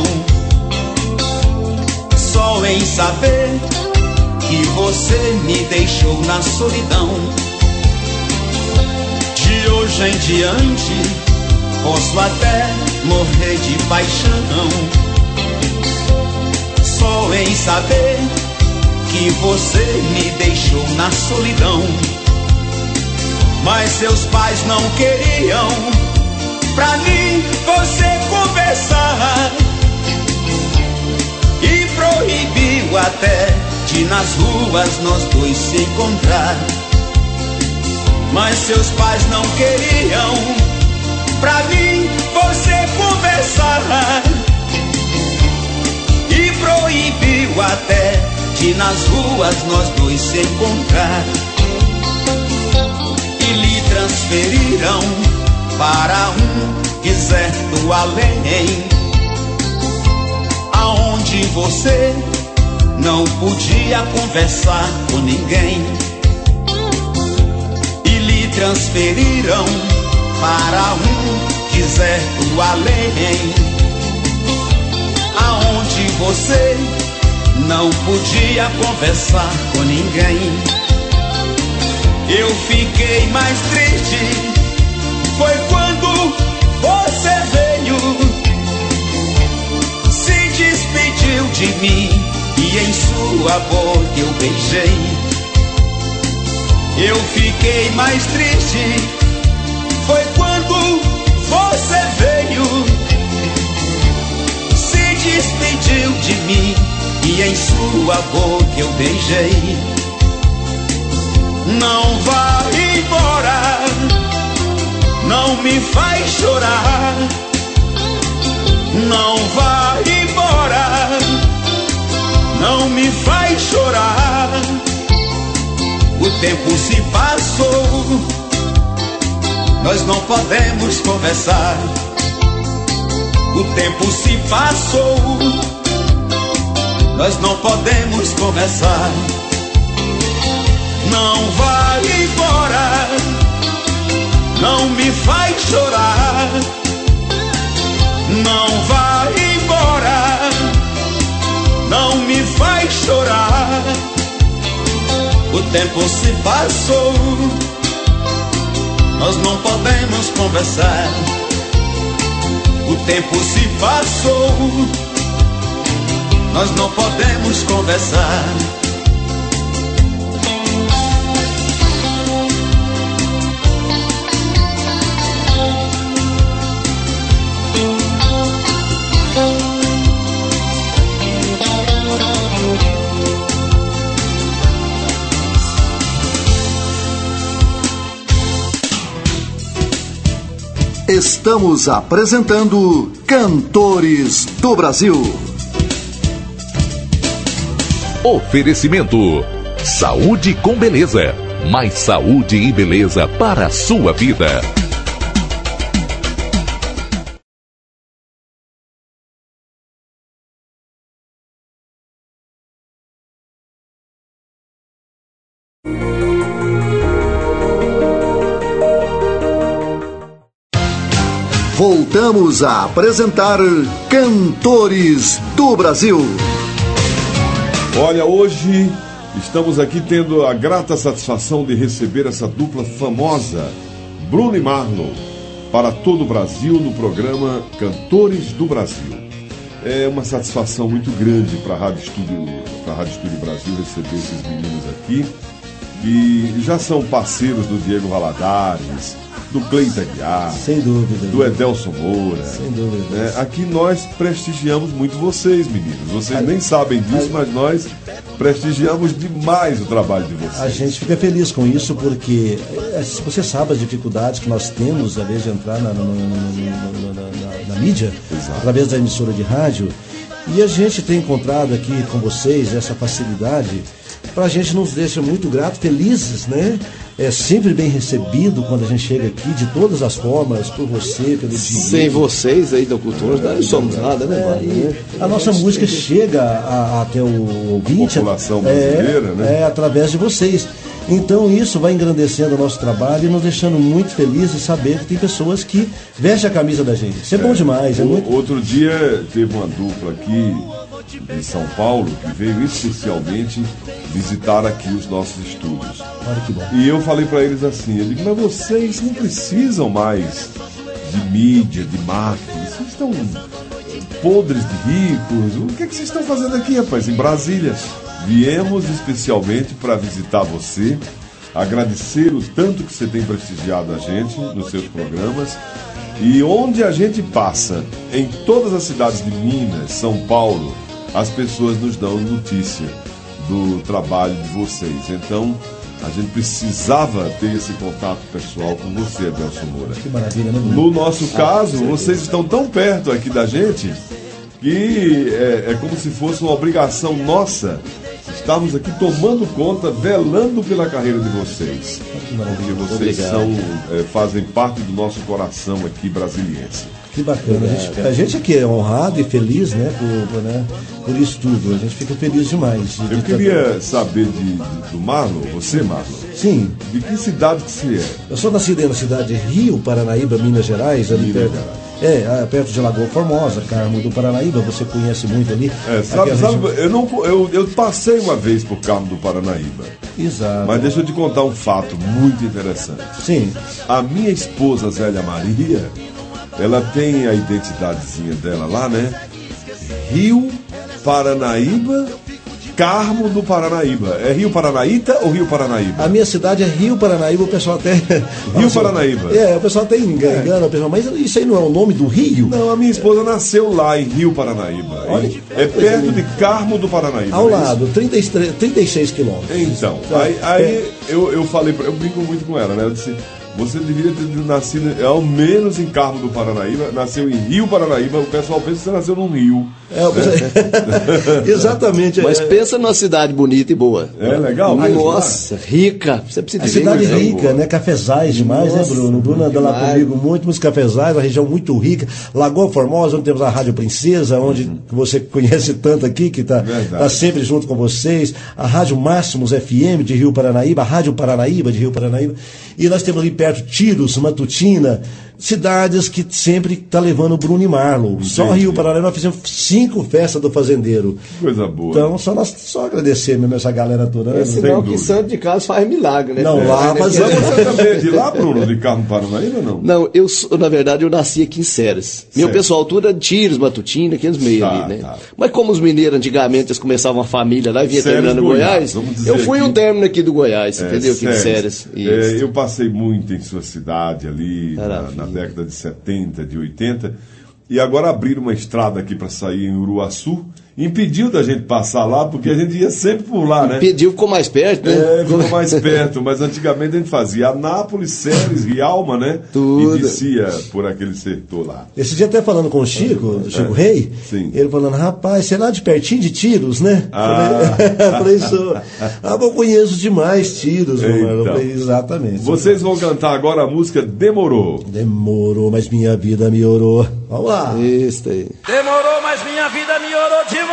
só em saber que você me deixou na solidão. De hoje em diante, posso até morrer de paixão, só em saber que você me deixou na solidão. Mas seus pais não queriam pra mim você conversar, e proibiu até de nas ruas nós dois se encontrar. Mas seus pais não queriam pra mim você conversar, e proibiu até de nas ruas nós dois se encontrar. E lhe transferiram para um deserto além, aonde você não podia conversar com ninguém. E lhe transferiram para um deserto além, aonde você não podia conversar com ninguém. Eu fiquei mais triste, foi quando você veio, se despediu de mim e em sua boca eu beijei. Eu fiquei mais triste, foi quando você veio, se despediu de mim e em sua boca eu beijei. Não vá embora, não me faz chorar. Não vá embora, não me faz chorar. O tempo se passou, nós não podemos conversar. O tempo se passou, nós não podemos conversar. Não vá embora, não me faz chorar. Não vá embora, não me faz chorar. O tempo se passou, nós não podemos conversar. O tempo se passou, nós não podemos conversar. Estamos apresentando Cantores do Brasil. Oferecimento: saúde com beleza. Mais saúde e beleza para a sua vida. voltamos a apresentar Cantores do Brasil. Olha, hoje estamos aqui tendo a grata satisfação de receber essa dupla famosa, Bruno e Marlon, para todo o Brasil no programa Cantores do Brasil. É uma satisfação muito grande para a Rádio Estúdio, para a Rádio Estúdio Brasil receber esses meninos aqui, que já são parceiros do Diego Valadares, do Cleiton Aguiar, sem dúvida, do Edelson Moura. Sem dúvida. Né? Aqui nós prestigiamos muito vocês, meninos. Vocês nem sabem disso, mas nós prestigiamos demais o trabalho de vocês. A gente fica feliz com isso porque você sabe as dificuldades que nós temos, às vezes, de entrar na, na, na, na, na, na mídia, Exato. Através da emissora de rádio. E a gente tem encontrado aqui com vocês essa facilidade. Pra gente nos deixa muito grato, felizes, né? É sempre bem recebido quando a gente chega aqui, de todas as formas, por você, pelo Diego. Sem vocês aí da cultura, nós não somos nada, né, mano? É, a nossa música chega a, a, até o ouvinte. A população brasileira, é, né? É, através de vocês. Então isso vai engrandecendo o nosso trabalho e nos deixando muito felizes de saber que tem pessoas que vestem a camisa da gente. Isso é, é bom demais. É o, muito... Outro dia teve uma dupla aqui de São Paulo que veio especialmente visitar aqui os nossos estúdios. Olha que bom. E eu falei para eles assim, eu digo, mas vocês não precisam mais de mídia, de marketing, vocês estão podres de ricos, o que, é que vocês estão fazendo aqui, rapaz, em Brasília? Viemos especialmente para visitar você, agradecer o tanto que você tem prestigiado a gente nos seus programas. E onde a gente passa, em todas as cidades de Minas, São Paulo, as pessoas nos dão notícia do trabalho de vocês. Então, a gente precisava ter esse contato pessoal com você, Edelson Moura. Que maravilha, né, Bruno? No nosso caso, vocês estão tão perto aqui da gente que é, é como se fosse uma obrigação nossa estarmos aqui tomando conta, velando pela carreira de vocês. Porque vocês são, é, fazem parte do nosso coração aqui brasiliense. Que bacana. A gente, a gente aqui é honrado e feliz, né, por, por, né, por isso tudo. A gente fica feliz demais. De, Eu de queria tratar... saber de, de, do Marlon, você, Marlon. Sim. De que cidade que você é? Eu sou nascido na cidade de Rio, Paranaíba, Minas Gerais, ali Minas perto. Gerais. É, perto de Lagoa Formosa, Carmo do Paranaíba, você conhece muito ali. É, sabe, sabe região... eu, não, eu, eu passei uma vez por Carmo do Paranaíba. Exato. Mas deixa eu te contar um fato muito interessante. Sim. A minha esposa, Zélia Maria, ela tem a identidadezinha dela lá, né? Rio Paranaíba, Carmo do Paranaíba. É Rio Paranaíta ou Rio Paranaíba? A minha cidade é Rio Paranaíba, o pessoal até... Rio Paranaíba. É, o pessoal até engana, é. o pessoal, mas isso aí não é o nome do rio? Não, a minha esposa nasceu lá em Rio Paranaíba. Olha, é perto de Carmo do Paranaíba. Ao lado, trinta e três, trinta e seis quilômetros. Então, aí, aí eu, eu falei, pra, eu brinco muito com ela, né? Eu disse... Você deveria ter nascido ao menos em Carmo do Paranaíba, nasceu em Rio Paranaíba, o pessoal pensa que você nasceu num rio. É, né? Exatamente. Mas é... pensa numa cidade bonita e boa. É legal? Nossa, lá. Rica. Você precisa a cidade ver, rica, boa. né? Cafezais demais, Nossa, né, Bruno? O Bruno anda lá comigo muito, muitos cafezais, uma região muito rica. Lagoa Formosa, onde temos a Rádio Princesa, onde uhum. você conhece tanto aqui, que está tá sempre junto com vocês. A Rádio Máximos F M de Rio Paranaíba, a Rádio Paranaíba de Rio Paranaíba. E nós temos ali perto Tiros, Matutina, cidades que sempre tá levando o Bruno e Marlon. Entendi. Só Rio Paranaíba nós fizemos cinco festas do fazendeiro. Que coisa boa. Então, só, nós, só agradecer mesmo essa galera toda. É sinal que santo de casa faz milagre, né? Não, lá, mas é. Você também é de lá, Bruno, de Carmo Paranaíba, não? Não, eu, na verdade, eu nasci aqui em Ceres. Meu pessoal tudo é Tiros, Matutina, aqueles meios tá, ali, né? Tá. Mas como os mineiros antigamente eles começavam uma família lá e vinha Ceres terminando no Goiás, eu fui aqui... um término aqui do Goiás, é, entendeu? Aqui de Ceres. É, eu passei muito em sua cidade ali, na, na década de setenta, de oitenta, e agora abriram uma estrada aqui para sair em Uruaçu, impediu da gente passar lá, porque a gente ia sempre por lá, né? Impediu, ficou mais perto, né? É, ficou mais perto, mas antigamente a gente fazia Anápolis, Ceres, Rialma, né? Tudo. E descia por aquele setor lá. Esse dia até falando com o Chico, o Chico é. Rei, Sim. ele falando, rapaz, você é lá de pertinho de Tiros, né? Ah. Eu falei, isso. Ah, eu conheço demais Tiros, então, mano. Eu falei, exatamente. Vocês vão cantar agora a música Demorou. Demorou, mas minha vida melhorou. Vamos lá. Isso aí. Demorou, mas minha vida melhorou demais.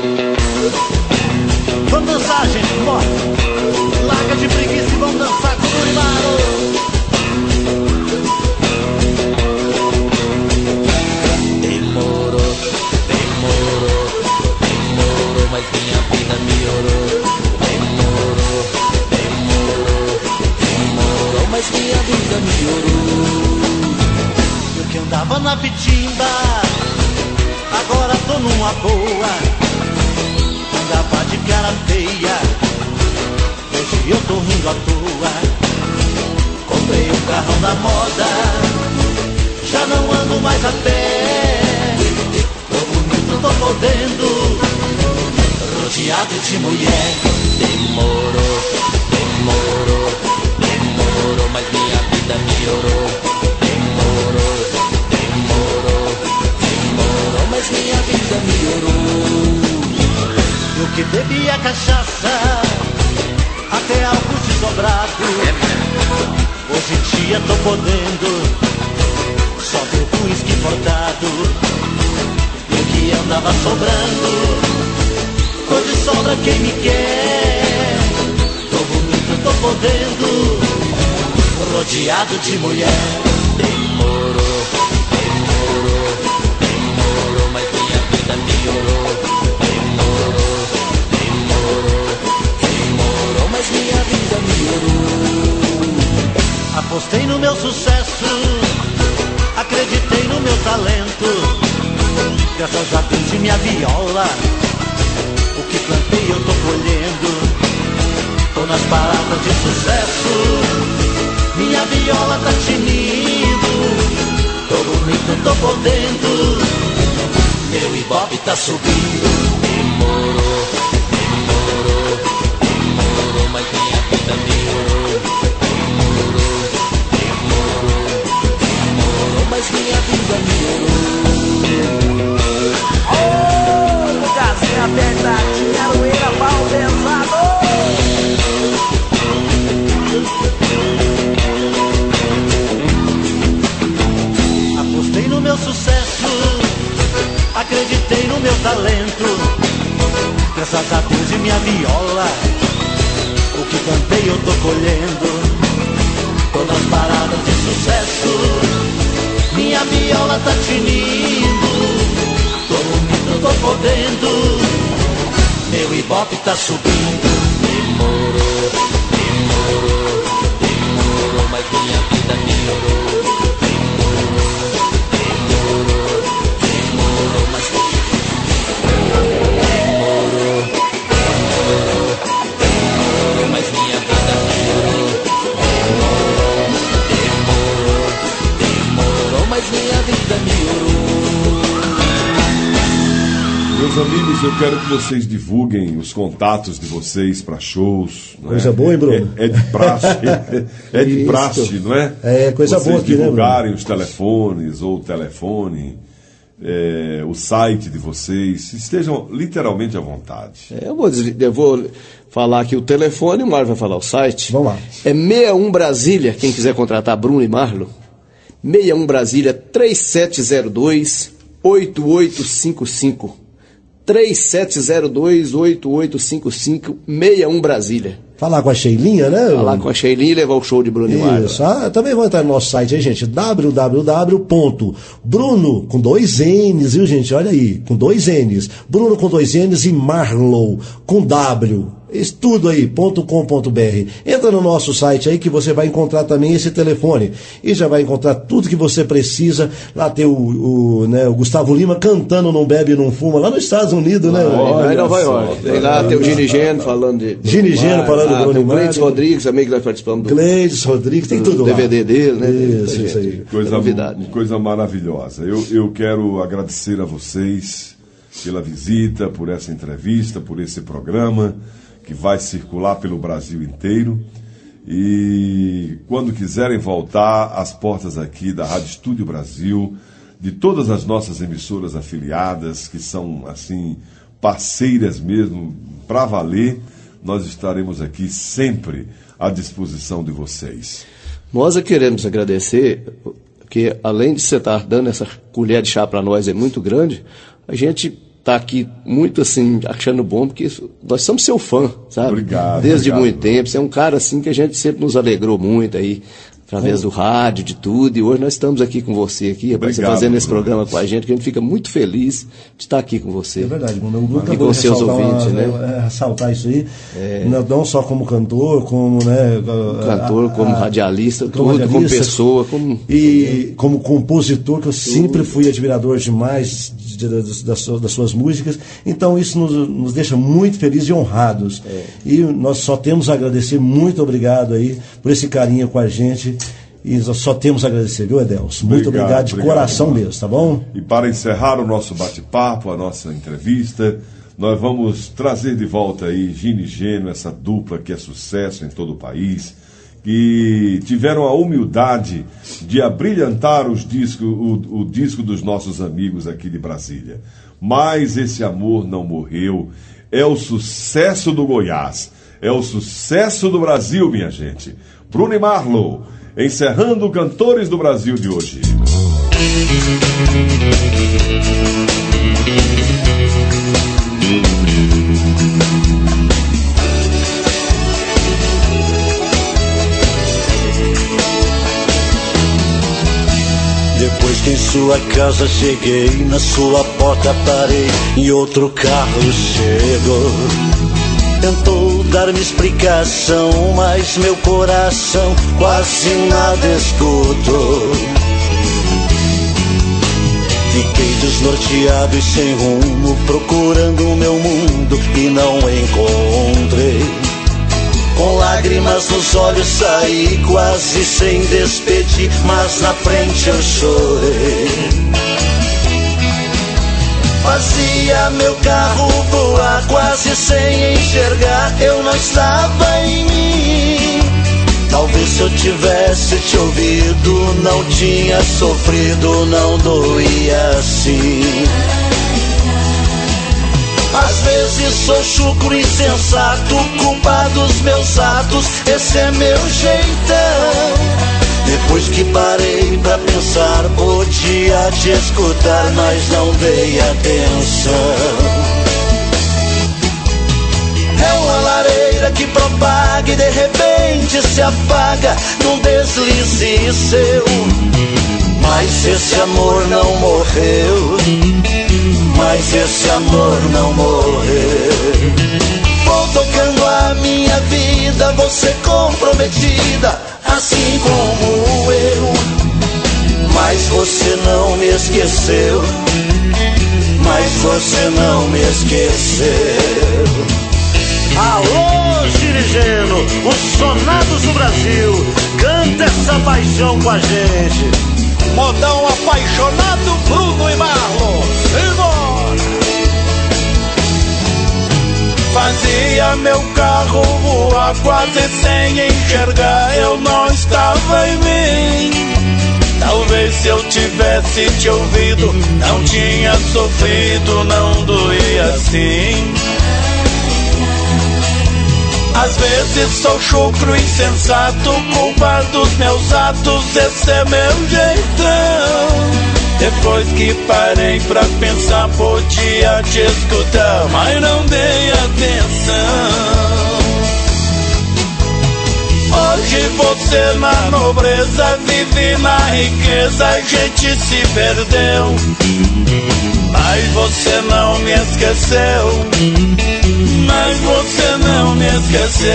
Vamos dançar, gente, bora. Larga de preguiça e vamos dançar. uma boa, andava de cara feia. Hoje eu tô rindo à toa. Comprei um carrão da moda, já não ando mais a pé. Tô bonito, tô podendo, rodeado de mulher. Demorou, demorou, demorou, mas minha vida melhorou. Demorou, demorou, demorou, mas minha vida melhorou. Eu que bebia cachaça até algo desobrado, hoje em dia tô podendo, só bebo uísque importado. Eu que andava sobrando, hoje sobra quem me quer. Tô bonito, tô podendo, rodeado de mulher. Demorou, demorou, demorou, mas minha vida melhorou. Demorou, demorou, demorou, mas minha vida melhorou. Apostei no meu sucesso, acreditei no meu talento. Graças a Deus e minha viola, o que plantei eu tô colhendo. Tô nas paradas de sucesso, minha viola tá tinindo. Tô bonito, tô podendo, meu ibope tá subindo. Demorou, demorou, demorou, mas minha vida melhorou. Demorou, demorou, demorou, mas minha vida melhorou. Ô, Lugazinho apertadinho, aroeira, pau pesado. Apostei no meu sucesso, acreditei no meu talento. Graças a Deus e minha viola, o que plantei eu tô colhendo. Tô nas paradas de sucesso, minha viola tá tinindo. Tô bonito, tô podendo, meu ibope tá subindo. Demorou, demorou, demorou, mas minha vida melhorou. Demorou, demorou, demorou, mas demorou, demorou, demorou, mas minha vida melhorou. Demorou, demorou, demorou, mas minha vida melhorou. Meus amigos, eu quero que vocês divulguem os contatos de vocês para shows. Coisa né? boa, hein, Bruno? É, é de praxe, é de praxe, não é? É, coisa vocês boa aqui, né, Bruno? divulgarem os telefones ou o telefone, é, o site de vocês, estejam literalmente à vontade. É, eu, vou, eu vou falar aqui o telefone, o Marlon vai falar o site. Vamos lá. É sessenta e um Brasília, quem quiser contratar Bruno e Marlon. sessenta e um Brasília, três sete zero dois, oito oito cinco cinco. três sete zero dois, oito oito cinco cinco, sessenta e um Brasília. Falar com a Sheilinha, né? Falar com a Sheilinha e levar o show de Bruno e Marlon. Isso. Ah, também vão entrar no nosso site aí, gente. w w w ponto bruno com dois N's, viu, gente? Olha aí, com dois N's. Bruno com dois N's e Marlow com W. Isso tudo aí, .com.br. Entra no nosso site aí que você vai encontrar também esse telefone. E já vai encontrar tudo que você precisa. Lá tem o, o, né, o Gustavo Lima cantando Não Bebe Não Fuma, lá nos Estados Unidos, né? Lá em Nova York. Tem lá, tem o Gini Geno falando de. Gini Geno falando do Bruno e Marlon. Gleides Rodrigues também, que nós participamos do. Gleides Rodrigues, tem tudo D V D lá. dele, né? Isso, isso aí. Coisa, coisa maravilhosa. Eu, eu quero agradecer a vocês pela visita, por essa entrevista, por esse programa que vai circular pelo Brasil inteiro. E quando quiserem voltar, as portas aqui da Rádio Estúdio Brasil, de todas as nossas emissoras afiliadas, que são, assim, parceiras mesmo, para valer, nós estaremos aqui sempre à disposição de vocês. Nós queremos agradecer, porque além de você estar dando essa colher de chá para nós, é muito grande, a gente está aqui muito assim, achando bom, porque nós somos seu fã, sabe? Obrigado. Desde obrigado. muito tempo. Você é um cara assim que a gente sempre nos alegrou muito aí, através é. do rádio, de tudo, e hoje nós estamos aqui com você aqui, rapaz, você fazendo esse Bruno. programa com a gente, que a gente fica muito feliz de estar aqui com você. É verdade, Bruno. Eu nunca e com seus ouvintes, uma, né? É, ressaltar isso aí, é. não, não só como cantor, como, né? Cantor, a, como a, radialista, como, tudo, radialista, como pessoa, como... E como compositor, que eu sempre fui admirador demais de, das, das, suas, das suas músicas. Então isso nos, nos deixa muito felizes e honrados. É. E nós só temos a agradecer, muito obrigado aí por esse carinho com a gente. E nós só temos a agradecer, viu, Edelso? Muito obrigado, obrigado de obrigado, coração irmão. mesmo, tá bom? E para encerrar o nosso bate-papo, a nossa entrevista, nós vamos trazer de volta aí Gini e Geno, essa dupla que é sucesso em todo o país, que tiveram a humildade de abrilhantar os discos, o, o disco dos nossos amigos aqui de Brasília. Mas esse amor não morreu, é o sucesso do Goiás, é o sucesso do Brasil, minha gente. Bruno e Marlon, encerrando Cantores do Brasil de hoje. Depois que em sua casa cheguei, na sua porta parei e outro carro chegou. Tentou dar-me explicação, mas meu coração quase nada escutou. Fiquei desnorteado e sem rumo, procurando o meu mundo e não encontrei. Com lágrimas nos olhos saí, quase sem despedir, mas na frente eu chorei. Fazia meu carro voar, quase sem enxergar, eu não estava em mim. Talvez se eu tivesse te ouvido, não tinha sofrido, não doía assim. Às vezes sou chucro insensato, culpa dos meus atos, esse é meu jeitão. Depois que parei pra pensar, podia te escutar, mas não dei atenção. É uma lareira que propaga e de repente se apaga num deslize seu. Mas esse amor não morreu, mas esse amor não morreu. Vou tocando a minha vida, você comprometida, assim como eu. Mas você não me esqueceu, mas você não me esqueceu. Alô, Gini e Geno, os sonados do Brasil, canta essa paixão com a gente. Modão apaixonado, Bruno e Marlon, simbora! Fazia meu carro voar, quase sem enxergar, eu não estava em mim. Talvez se eu tivesse te ouvido, não tinha sofrido, não doía assim. Às vezes sou chucro insensato, culpa dos meus atos, esse é meu jeitão. Depois que parei pra pensar, podia te escutar, mas não dei atenção. Hoje você na nobreza vive na riqueza, a gente se perdeu. Mas você não me esqueceu, mas você não me esqueceu.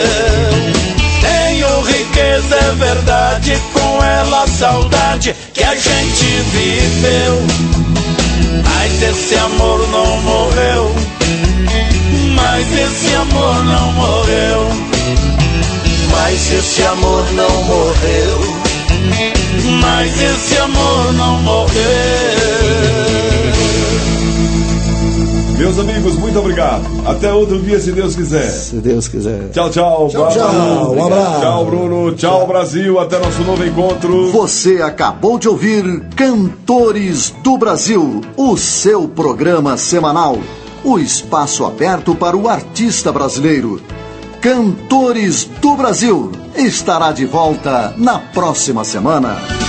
Tenho riqueza, é verdade, com ela saudade que a gente viveu. Mas esse amor não morreu, mas esse amor não morreu. Mas esse amor não morreu, mas esse amor não morreu. Meus amigos, muito obrigado. Até outro dia, se Deus quiser. Se Deus quiser. Tchau, tchau. Tchau, tchau. Um abraço. Tchau, Bruno. Tchau, tchau, Brasil. Até nosso novo encontro. Você acabou de ouvir Cantores do Brasil, o seu programa semanal. O espaço aberto para o artista brasileiro. Cantores do Brasil estará de volta na próxima semana.